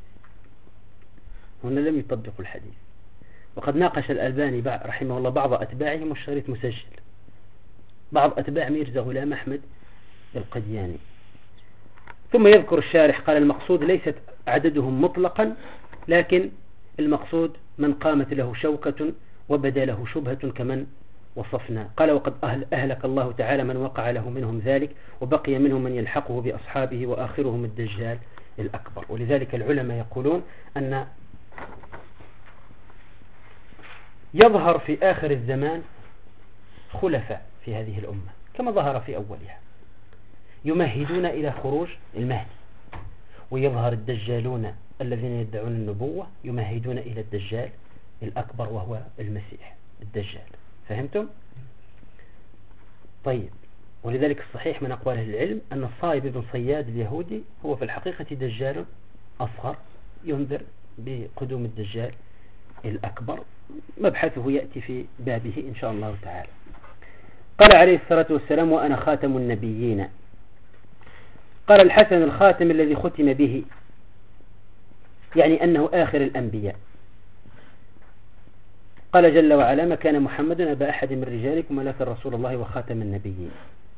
[SPEAKER 1] هنا لم يطبقوا الحديث. وقد ناقش الألباني رحمه الله بعض أتباعهم، والشريط مسجل، بعض أتباع ميرزا غلام أحمد القدياني. ثم يذكر الشارح قال: المقصود ليست عددهم مطلقا، لكن المقصود من قامت له شوكة وبدا له شبهة كمن وصفنا. قال: وقد أهلك الله تعالى من وقع له منهم ذلك، وبقي منهم من يلحقه بأصحابه، وآخرهم الدجال الأكبر. ولذلك العلماء يقولون أن يظهر في آخر الزمان خلفاء في هذه الأمة كما ظهر في أولها، يمهدون إلى خروج المهدي، ويظهر الدجالون الذين يدعون النبوة يمهدون إلى الدجال الأكبر وهو المسيح الدجال. فهمتم؟ طيب. ولذلك الصحيح من أقوال أهل العلم أن الصائب بن صياد اليهودي هو في الحقيقة دجال أصغر ينذر بقدوم الدجال الأكبر. مبحثه يأتي في بابه إن شاء الله تعالى. قال عليه الصلاة والسلام: وأنا خاتم النبيين. قال الحسن: الخاتم الذي ختم به، يعني أنه آخر الأنبياء. قال جل وعلا: ما كان محمد أبا أحد من رجالكم ولكن رسول الله وخاتم النبيين.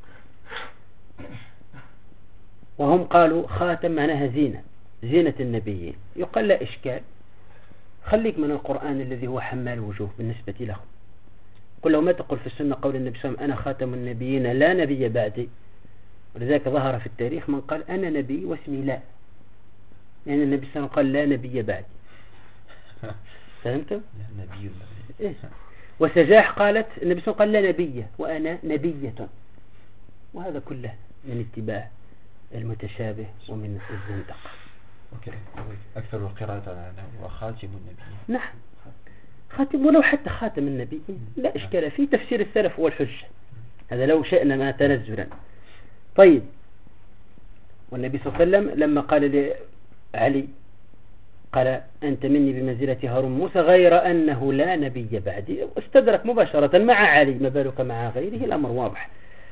[SPEAKER 1] وهم قالوا خاتم معناها زينة النبيين. يقال لا إشكال، خليك من القرآن الذي هو حمال الوجوه بالنسبة لهم. قل لو ما تقول في السنة قول النبي صلى الله عليه وسلم: أنا خاتم النبيين لا نبي بعدي. ولذلك ظهر في التاريخ من قال: أنا نبي واسمي لا، يعني النبي صلى الله عليه وسلم قال: لا نبي بعدي. فهمتم؟
[SPEAKER 3] نبي.
[SPEAKER 1] إيه؟ وسجاح قالت النبي صلى الله عليه وسلم: قال: لا نبي وأنا نبية. وهذا كله من اتباع المتشابه ومن الزندقة.
[SPEAKER 3] أكثر القراءة وخاتم النبي.
[SPEAKER 1] نعم، خاتم، ولو حتى خاتم النبي لا إشكال فيه. تفسير السلف والحجة، هذا لو شئنا ما تنزلا. طيب. والنبي صلى الله عليه وسلم لما قال لعلي قال: أنت مني بمنزلة هارون موسى غير أنه لا نبي بعدي، استدرك مباشرة مع علي، ما بالك مع غيره؟ الأمر واضح.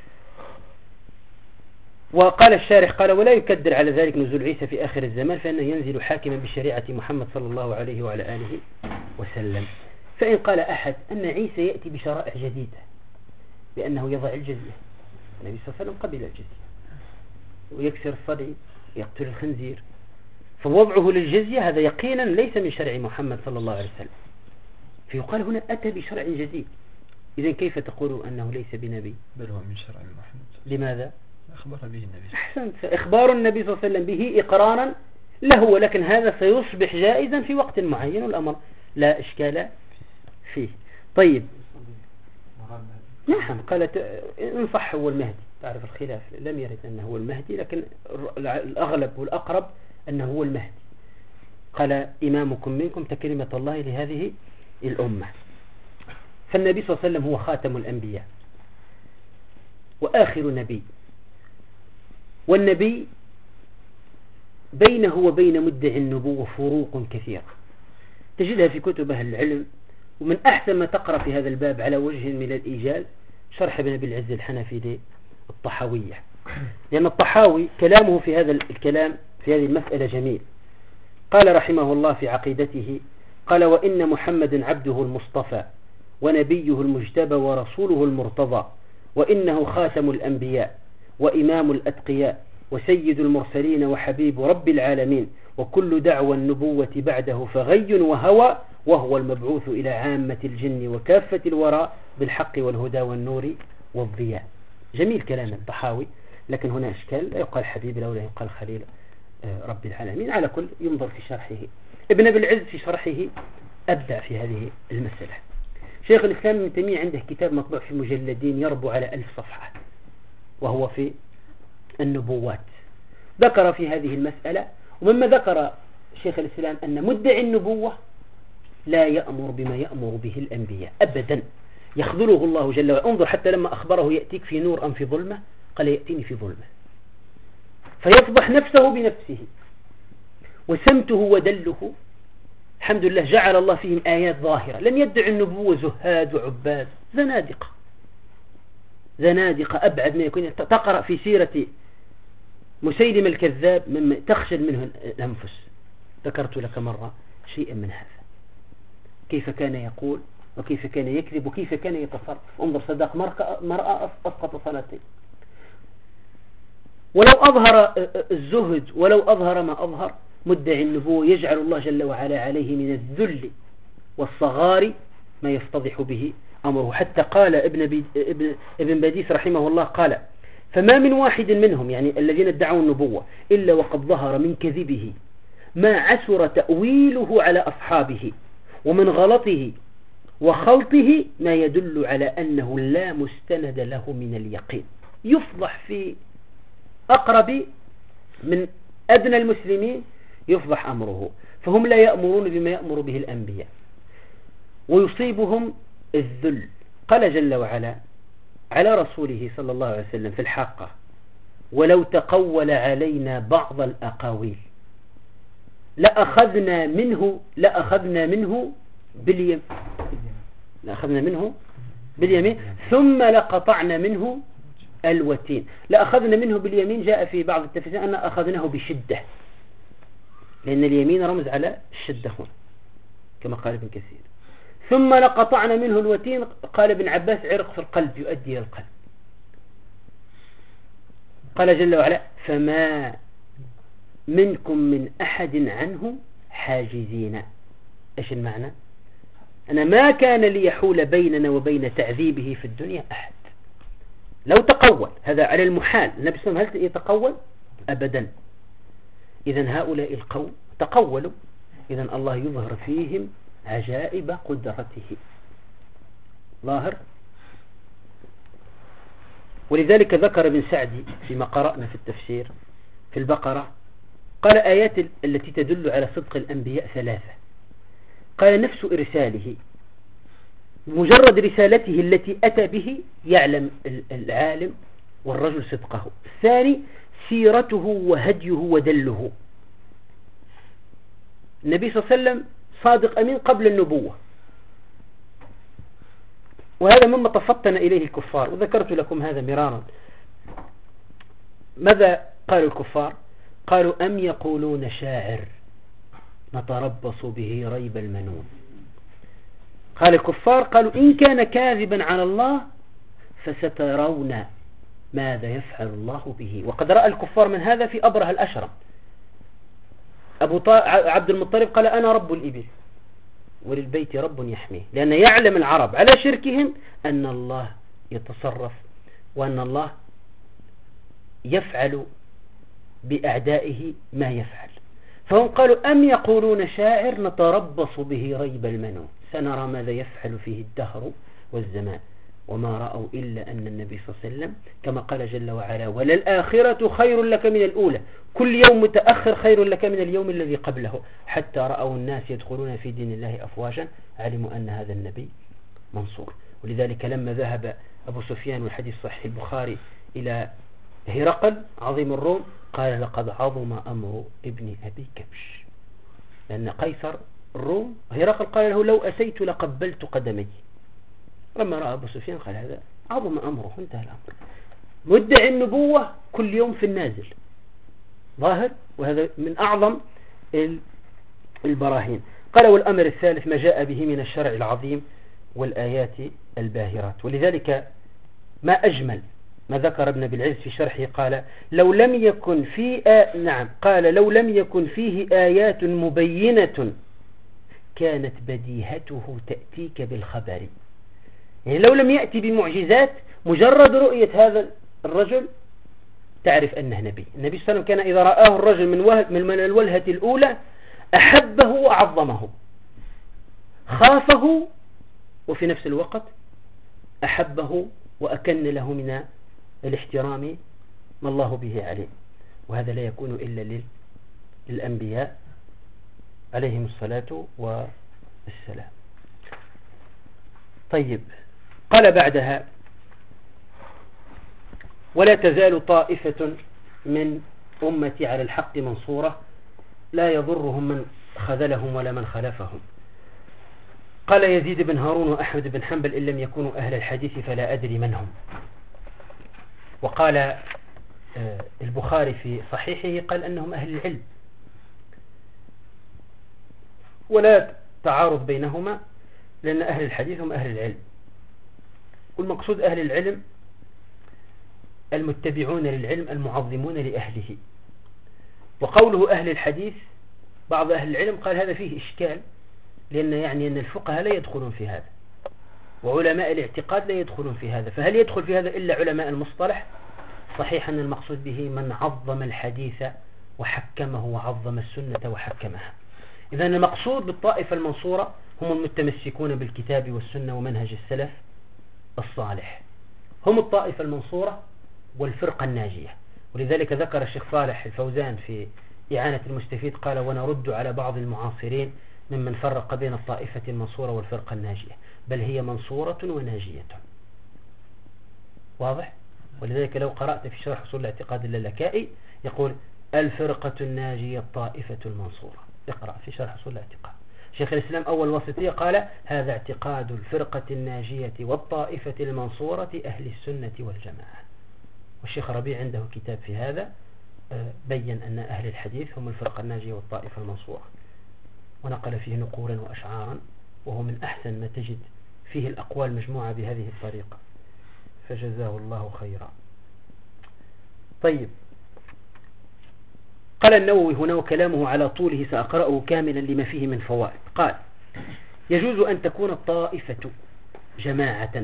[SPEAKER 1] وقال الشارح قال: ولا يكدر على ذلك نزول عيسى في آخر الزمان، فإنه ينزل حاكما بشريعة محمد صلى الله عليه وعلى آله وسلم. فإن قال أحد أن عيسى يأتي بشرائع جديدة بأنه يضع الجزية، النبي صلى الله عليه وسلم قبل الجزية، ويكسر الصليب، يقتل الخنزير، فوضعه للجزية هذا يقينا ليس من شرع محمد صلى الله عليه وسلم. فيقال هنا أتى بشرع جديد. إذن كيف تقول أنه ليس بنبي؟
[SPEAKER 3] بل هو من شرع محمد.
[SPEAKER 1] لماذا؟
[SPEAKER 3] أخبر به النبي.
[SPEAKER 1] أحسنت، إخبار النبي صلى الله عليه وسلم به إقرارا له، ولكن هذا سيصبح جائزا في وقت معين، والأمر لا إشكال فيه. طيب. نعم، قالت إن صح هو المهدي. تعرف الخلاف، لم يرد أنه هو المهدي، لكن الأغلب والأقرب أنه هو المهدي. قال: إمامكم منكم تكريمة الله لهذه الأمة. فالنبي صلى الله عليه وسلم هو خاتم الأنبياء وآخر نبي. والنبي بينه وبين مدعي النبوة فروق كثيرة تجدها في كتب أهل العلم. ومن أحسن ما تقرأ في هذا الباب على وجه من الإيجاز شرح ابن أبي العز الحنفي للطحاوية، لأن الطحاوي كلامه في هذا الكلام في هذه المسألة جميل. قال رحمه الله في عقيدته: قال: وإن محمد عبده المصطفى ونبيه المجتبى ورسوله المرتضى، وإنه خاتم الأنبياء وإمام الأتقياء وسيد المرسلين وحبيب رب العالمين، وكل دعوى النبوة بعده فغي وهوى، وهو المبعوث إلى عامة الجن وكافة الوراء بالحق والهدى والنور والضياء. جميل كلام الطحاوي، لكن هنا إشكال، لا يقال حبيب لا ولا يقال خليل رب العالمين. على كل ينظر في شرحه. ابن أبي العز في شرحه أبدع في هذه المسألة. شيخ الإسلام ابن تيمية عنده كتاب مطبوع في مجلدين يربو على 1000 صفحة، وهو في النبوات. ذكر في هذه المسألة، ومما ذكر شيخ الإسلام أن مدعي النبوة لا يأمر بما يأمر به الأنبياء أبدا، يخذله الله جل وعلا. انظر حتى لما أخبره يأتيك في نور أم في ظلمة، قال يأتيني في ظلمة، فيفضح نفسه بنفسه. وسمته ودله الحمد لله جعل الله فيهم آيات ظاهرة. لم يدعي النبوة زهاد وعباد، زنادقة أبعد ما يكون. تقرأ في سيرة مسيلم الكذاب مما تخشل منه الأنفس. ذكرت لك مرة شيئا من هذا، كيف كان يقول وكيف كان يكذب وكيف كان يتصرف. انظر، صدق مرأة أسقط صلاتين. ولو أظهر الزهد، ولو أظهر ما أظهر، مدعي النبوة يجعل الله جل وعلا عليه من الذل والصغار ما يفتضح به أمره. حتى قال ابن باديس رحمه الله قال: فما من واحد منهم، يعني الذين ادعوا النبوة، إلا وقد ظهر من كذبه ما عسر تأويله على أصحابه، ومن غلطه وخلطه ما يدل على أنه لا مستند له من اليقين. يفضح في أقرب من أدنى المسلمين، يفضح أمره. فهم لا يأمرون بما يأمر به الأنبياء، ويصيبهم الذل. قال جل وعلا على رسوله صلى الله عليه وسلم في الحاقة: ولو تقول علينا بعض الأقاويل لأخذنا منه باليمين ثم لقطعنا منه الوتين. لأخذنا منه باليمين جاء في بعض التفسير أن أخذناه بشدة، لأن اليمين رمز على الشدة هنا كما قال ابن كثير. ثم لقطعنا منه الوتين، قال ابن عباس: عرق في القلب يؤدي إلى القلب. قال جل وعلا: فما منكم من أحد عنه حاجزين. إيش المعنى؟ أنا ما كان ليحول بيننا وبين تعذيبه في الدنيا أحد. لو تقول هذا على المحال، النبي صلى الله عليه وسلم هل يتقول؟ أبدا. إذن هؤلاء القوم تقولوا، إذن الله يظهر فيهم عجائب قدرته ظاهر. ولذلك ذكر ابن سعدي فيما قرأنا في التفسير في البقرة، قال: آيات التي تدل على صدق الأنبياء 3. قال: نفس إرساله، مجرد رسالته التي أتى به يعلم العالم والرجل صدقه. الثاني سيرته وهديه ودله. النبي صلى الله عليه وسلم صادق أمين قبل النبوة، وهذا مما تفطن إليه الكفار، وذكرت لكم هذا مرارا. ماذا قالوا الكفار؟ قالوا: أم يقولون شاعر نتربص به ريب المنون. قال الكفار، قالوا: إن كان كاذبا على الله فسترون ماذا يفعل الله به. وقد رأى الكفار من هذا في أبرهة الأشرم. عبد المطلب قال: أنا رب الإبل وللبيت رب يحميه، لأن يعلم العرب على شركهم أن الله يتصرف وأن الله يفعل بأعدائه ما يفعل. فهم قالوا: أم يقولون شاعر نتربص به ريب المنون، سنرى ماذا يفعل فيه الدهر والزمان. وما رأوا إلا أن النبي صلى الله عليه وسلم كما قال جل وعلا: وللآخرة خير لك من الأولى، كل يوم متأخر خير لك من اليوم الذي قبله. حتى رأوا الناس يدخلون في دين الله أفواجا علموا أن هذا النبي منصور. ولذلك لما ذهب أبو سفيان والحديث صحيح البخاري إلى هرقل عظيم الروم، قال: لقد عظم أمر ابن أبي كبش، لأن قيصر الروم هرقل قال له: لو أسيت لقبلت قدمي. لما رأى أبو سفيان قال: هذا عظم أمره، انتهى الأمر. مدعي النبوة كل يوم في النازل ظاهر، وهذا من أعظم البراهين. قال: والأمر الثالث ما جاء به من الشرع العظيم والآيات الباهرات. ولذلك ما أجمل ما ذكر ابن بالعز في شرحه قال لو لم يكن قال لو لم يكن فيه آيات مبينة كانت بديهته تأتيك بالخبر. يعني لو لم يأتي بمعجزات، مجرد رؤية هذا الرجل تعرف أنه نبي. النبي صلى الله عليه وسلم كان إذا رآه الرجل من الولهة الأولى أحبه وعظمه، خافه وفي نفس الوقت أحبه وأكن له من الاحترام ما الله به عليه. وهذا لا يكون إلا للأنبياء عليهم الصلاة والسلام. طيب، قال بعدها: ولا تزال طائفة من أمتي على الحق منصورة لا يضرهم من خذلهم ولا من خلفهم. قال يزيد بن هارون وأحمد بن حنبل: إن لم يكونوا أهل الحديث فلا أدري من هم. وقال البخاري في صحيحه قال أنهم أهل العلم، ولا تعارض بينهما، لأن أهل الحديث هم أهل العلم. والمقصود أهل العلم المتبعون للعلم المعظمون لأهله. وقوله أهل الحديث، بعض أهل العلم قال هذا فيه إشكال، لأن يعني أن الفقهاء لا يدخلون في هذا، وعلماء الاعتقاد لا يدخلون في هذا، فهل يدخل في هذا إلا علماء المصطلح؟ صحيح أن المقصود به من عظم الحديث وحكمه وعظم السنة وحكمها. إذن المقصود بالطائفة المنصورة هم المتمسكون بالكتاب والسنة ومنهج السلف الصالح، هم الطائفة المنصورة والفرقة الناجية. ولذلك ذكر الشيخ صالح الفوزان في إعانة المستفيد قال: ونرد على بعض المعاصرين ممن فرق بين الطائفة المنصورة والفرقة الناجية، بل هي منصورة وناجية. واضح؟ ولذلك لو قرأت في شرح أصول الاعتقاد اللالكائي يقول: الفرقة الناجية الطائفة المنصورة. اقرأ في شرح أصول الاعتقاد. شيخ الإسلام أول وسطية قال: هذا اعتقاد الفرقة الناجية والطائفة المنصورة أهل السنة والجماعة. والشيخ ربيع عنده كتاب في هذا بين أن أهل الحديث هم الفرقة الناجية والطائفة المنصورة، ونقل فيه نقولا وأشعارا، وهو من أحسن ما تجد فيه الأقوال مجموعة بهذه الطريقة، فجزاه الله خيرا. طيب، قال النووي هنا وكلامه على طوله سأقرأه كاملا لما فيه من فوائد. قال: يجوز أن تكون الطائفة جماعة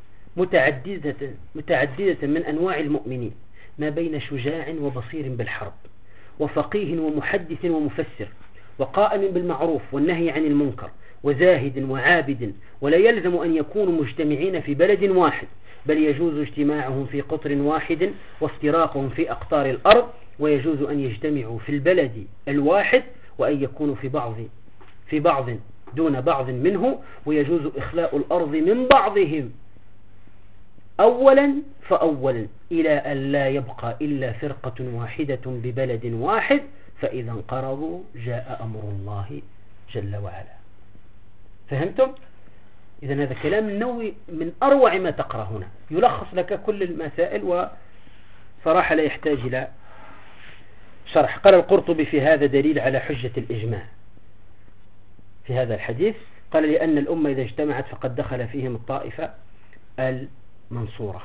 [SPEAKER 1] متعددة من أنواع المؤمنين، ما بين شجاع وبصير بالحرب، وفقيه ومحدث ومفسر، وقائم بالمعروف والنهي عن المنكر، وزاهد وعابد، ولا يلزم أن يكونوا مجتمعين في بلد واحد، بل يجوز اجتماعهم في قطر واحد وافتراقهم في أقطار الأرض، ويجوز أن يجتمعوا في البلد الواحد، وأن يكونوا في بعض دون بعض منه، ويجوز إخلاء الأرض من بعضهم أولا فأولا إلى أن لا يبقى إلا فرقة واحدة ببلد واحد، فإذا انقرضوا جاء أمر الله جل وعلا. فهمتم؟ إذن هذا كلام النووي من أروع ما تقرأ هنا، يلخص لك كل المسائل، وصراحة لا يحتاج إلى شرح. قال القرطبي: في هذا دليل على حجة الإجماع في هذا الحديث. قال: لأن الأمة إذا اجتمعت فقد دخل فيهم الطائفة المنصورة.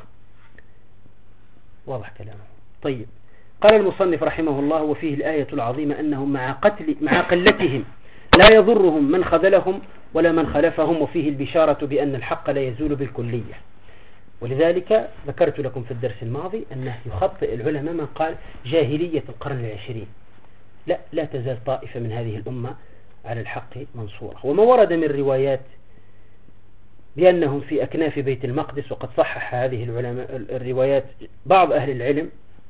[SPEAKER 1] واضح كلامه. طيب، قال المصنف رحمه الله: وفيه الآية العظيمة أنهم مع قلتهم لا يضرهم من خذلهم ولا من خلفهم، وفيه البشارة بأن الحق لا يزول بالكلية. ولذلك ذكرت لكم في الدرس الماضي أنه يخطئ العلماء من قال جاهلية القرن العشرين. لا تزال طائفة من هذه الأمة على الحق منصورة. وما ورد من روايات بأنهم في أكناف بيت المقدس، وقد صحح هذه الروايات بعض أهل العلم.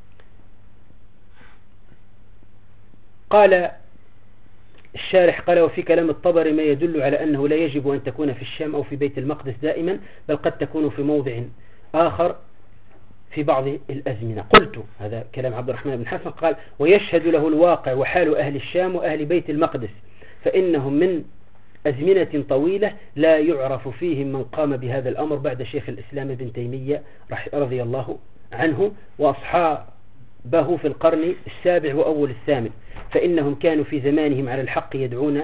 [SPEAKER 1] قال الشارح: قال: وفي كلام الطبري ما يدل على أنه لا يجب أن تكون في الشام أو في بيت المقدس دائما، بل قد تكون في موضع آخر في بعض الأزمنة. قلت: هذا كلام عبد الرحمن بن حسن. قال: ويشهد له الواقع وحال أهل الشام وأهل بيت المقدس، فإنهم من أزمنة طويلة لا يعرف فيهم من قام بهذا الأمر بعد شيخ الإسلام ابن تيمية رضي الله عنه وأصحابه في القرن السابع وأول الثامن، فإنهم كانوا في زمانهم على الحق يدعون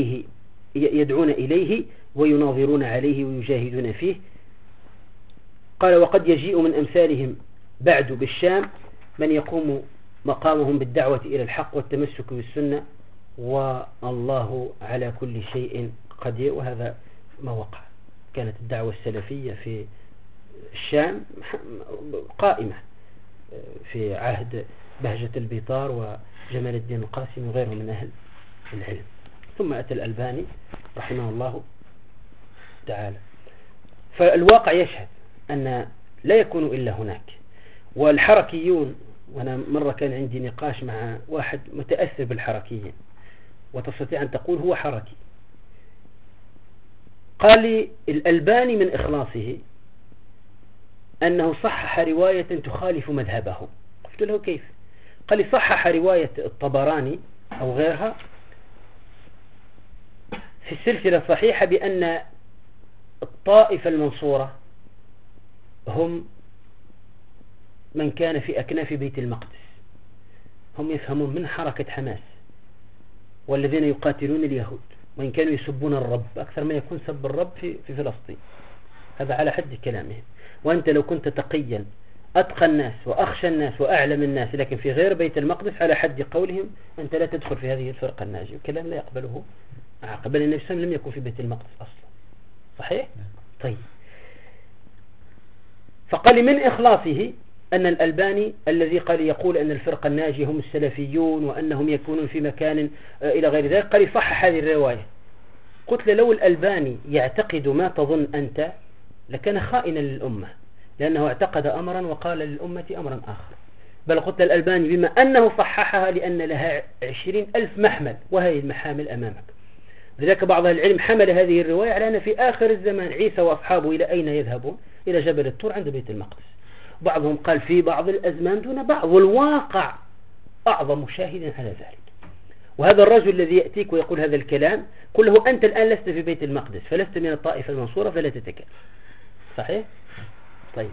[SPEAKER 1] إليه ويناظرون عليه ويجاهدون فيه، قال وقد يجيء من أمثالهم بعد بالشام من يقوم مقامهم بالدعوة إلى الحق والتمسك بالسنة والله على كل شيء قدير. وهذا ما وقع. كانت الدعوة السلفية في الشام قائمة في عهد بهجة البيطار وجمال الدين القاسم وغيرهم من أهل العلم. ثم أتى الألباني رحمه الله تعالى. فالواقع يشهد أن لا يكون إلا هناك. والحركيون، وأنا مرة كان عندي نقاش مع واحد متأثر بالحركيين وتستطيع أن تقول هو حركي، قال لي الألباني من إخلاصه أنه صحح رواية تخالف مذهبه. قلت له كيف؟ قال لي صحح رواية الطبراني أو غيرها في السلسلة صحيحة بأن الطائفة المنصورة هم من كان في أكناف بيت المقدس، هم يفهمون من حركة حماس والذين يقاتلون اليهود، وإن كانوا يسبون الرب أكثر ما يكون سب الرب في فلسطين. هذا على حد كلامهم. وأنت لو كنت تقيا أتقى الناس وأخشى الناس وأعلم الناس لكن في غير بيت المقدس على حد قولهم أنت لا تدخل في هذه الفرقة الناجية. وكلام لا يقبله عاقل. بل النبي صلى الله عليه وسلم لم يكن في بيت المقدس أصلا. صحيح؟ طيب. فقال من إخلاصه أن الألباني الذي قال يقول أن الفرقة الناجية هم السلفيون وأنهم يكونون في مكان إلى غير ذلك، قال صحح هذه الرواية. قلت له لو الألباني يعتقد ما تظن أنت لكان خائنا للأمة، لأنه اعتقد أمرا وقال للأمة أمرا آخر. بل قلت الألباني بما أنه صححها لأن لها 20,000 محمل وهي المحامل أمامك. لذلك بعض العلم حمل هذه الرواية على أن في آخر الزمان عيسى وأصحابه إلى أين يذهبون؟ إلى جبل الطور عند بيت المقدس. بعضهم قال في بعض الأزمان دون بعض، والواقع أعظم شاهد على ذلك. وهذا الرجل الذي يأتيك ويقول هذا الكلام كله أنت الآن لست في بيت المقدس فلست من الطائفة المنصورة فلا تتكلم. صحيح؟ طيب.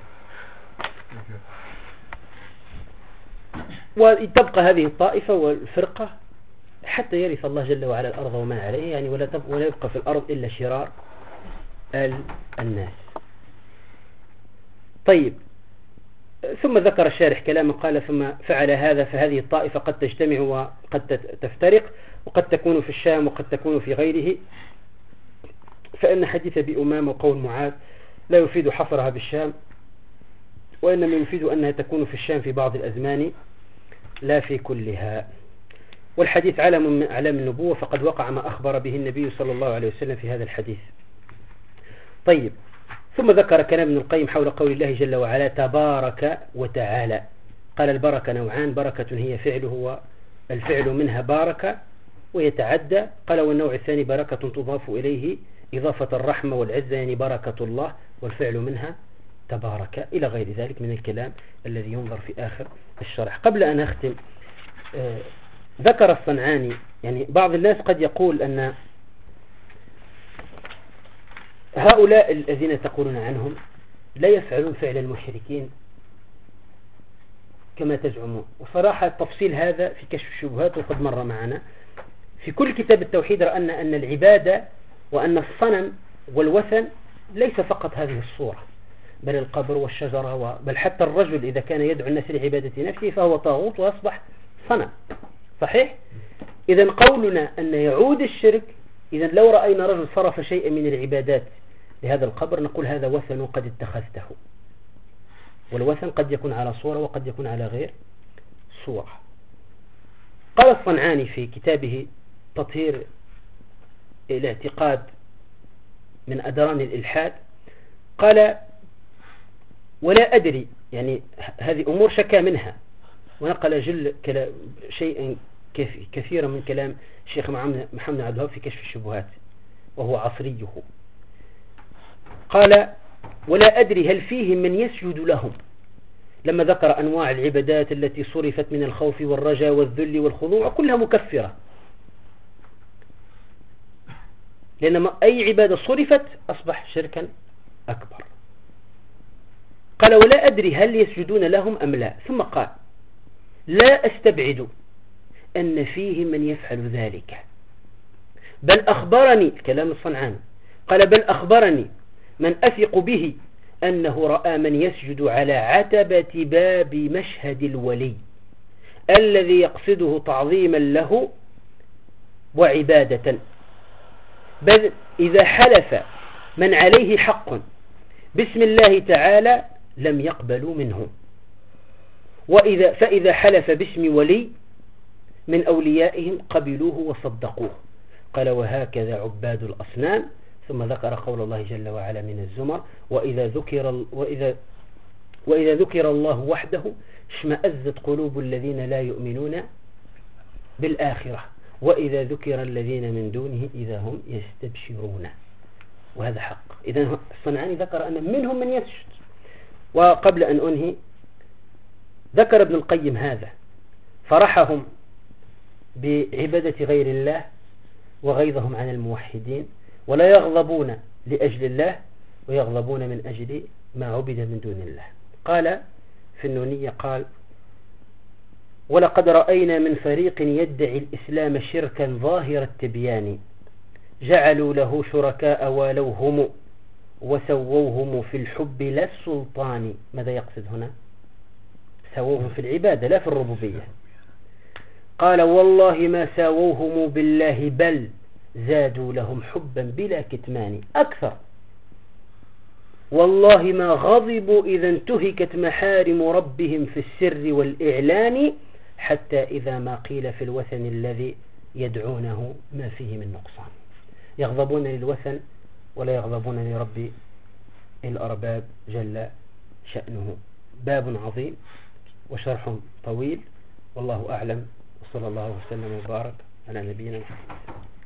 [SPEAKER 1] وتبقى هذه الطائفة والفرقة حتى يرث الله جل وعلا الأرض وما عليه، يعني ولا يبقى في الأرض إلا شرار الناس. طيب. ثم ذكر الشارح كلاما قال ثم فعل هذا فهذه الطائفة قد تجتمع وقد تفترق وقد تكون في الشام وقد تكون في غيره، فإن حديث بأمام وقول معاذ لا يفيد حصرها بالشام، وإنما يفيد أنها تكون في الشام في بعض الأزمان لا في كلها. والحديث علم من أعلام النبوة فقد وقع ما أخبر به النبي صلى الله عليه وسلم في هذا الحديث. طيب. ثم ذكر كلام ابن القيم حول قول الله جل وعلا تبارك وتعالى. قال البركة نوعان، بركة هي فعله والفعل منها بارك ويتعدى. قال والنوع الثاني بركة تضاف إليه إضافة الرحمة والعزة، يعني بركة الله، والفعل منها تبارك، إلى غير ذلك من الكلام الذي ينظر في آخر الشرح. قبل أن أختم ذكر الصنعاني، يعني بعض الناس قد يقول أن هؤلاء الذين تقولون عنهم لا يفعلون فعل المشركين كما تزعمون. وصراحة تفصيل هذا في كشف الشبهات وقد مر معنا في كل كتاب التوحيد، رأنا أن العبادة وأن الصنم والوثن ليس فقط هذه الصورة، بل القبر والشجرة بل حتى الرجل إذا كان يدعو الناس لعبادة نفسه فهو طاغوت ويصبح صنم. صحيح؟ إذا قولنا أن يعود الشرك، إذا لو رأينا رجل صرف شيئا من العبادات لهذا القبر نقول هذا وثن قد اتخذته. والوثن قد يكون على صورة وقد يكون على غير صورة. قال الصنعاني في كتابه تطهير الاعتقاد من أدران الإلحاد، قال ولا أدري، يعني هذه أمور شكا منها، ونقل جل شيئا كثيرا من كلام الشيخ محمد عبد الوهاب في كشف الشبهات وهو عصريه. قال ولا أدري هل فيهم من يسجد لهم، لما ذكر أنواع العبادات التي صرفت من الخوف والرجاء والذل والخضوع كلها مكفرة، لأن أي عبادة صرفت أصبح شركا أكبر. قال ولا أدري هل يسجدون لهم أم لا، ثم قال لا أستبعد أن فيهم من يفعل ذلك، بل أخبرني، كلام الصنعاني، قال بل أخبرني من أثق به أنه رأى من يسجد على عتبة باب مشهد الولي الذي يقصده تعظيما له وعبادة، بل إذا حلف من عليه حق باسم الله تعالى لم يقبلوا منه، فإذا حلف باسم ولي من أوليائهم قبلوه وصدقوه. قال وهكذا عباد الأصنام. ثم ذكر قول الله جل وعلا من الزمر وإذا ذكر الله وحده اشمأزت قلوب الذين لا يؤمنون بالآخرة وإذا ذكر الذين من دونه إذا هم يستبشرون. وهذا حق. إذن الصنعاني ذكر أن منهم من يسجد. وقبل أن أنهي ذكر ابن القيم هذا فرحهم بعبادة غير الله وغيظهم عن الموحدين، ولا يغضبون لأجل الله ويغضبون من أجل ما عبد من دون الله. قال في النونية قال ولقد رأينا من فريق يدعي الإسلام شركا ظاهر التبيان جعلوا له شركاء والوهم وسووهم في الحب لا السلطان. ماذا يقصد هنا؟ سووهم في العبادة لا في الربوبية. قال والله ما ساووهم بالله بل زادوا لهم حبا بلا كتمان أكثر. والله ما غضبوا إذا انتهكت محارم ربهم في السر والإعلان حتى إذا ما قيل في الوثن الذي يدعونه ما فيه من نقصان. يغضبون للوثن ولا يغضبون لرب الأرباب جل شأنه. باب عظيم وشرح طويل، والله أعلم، وصلى الله وسلم وبارك على نبينا محمد.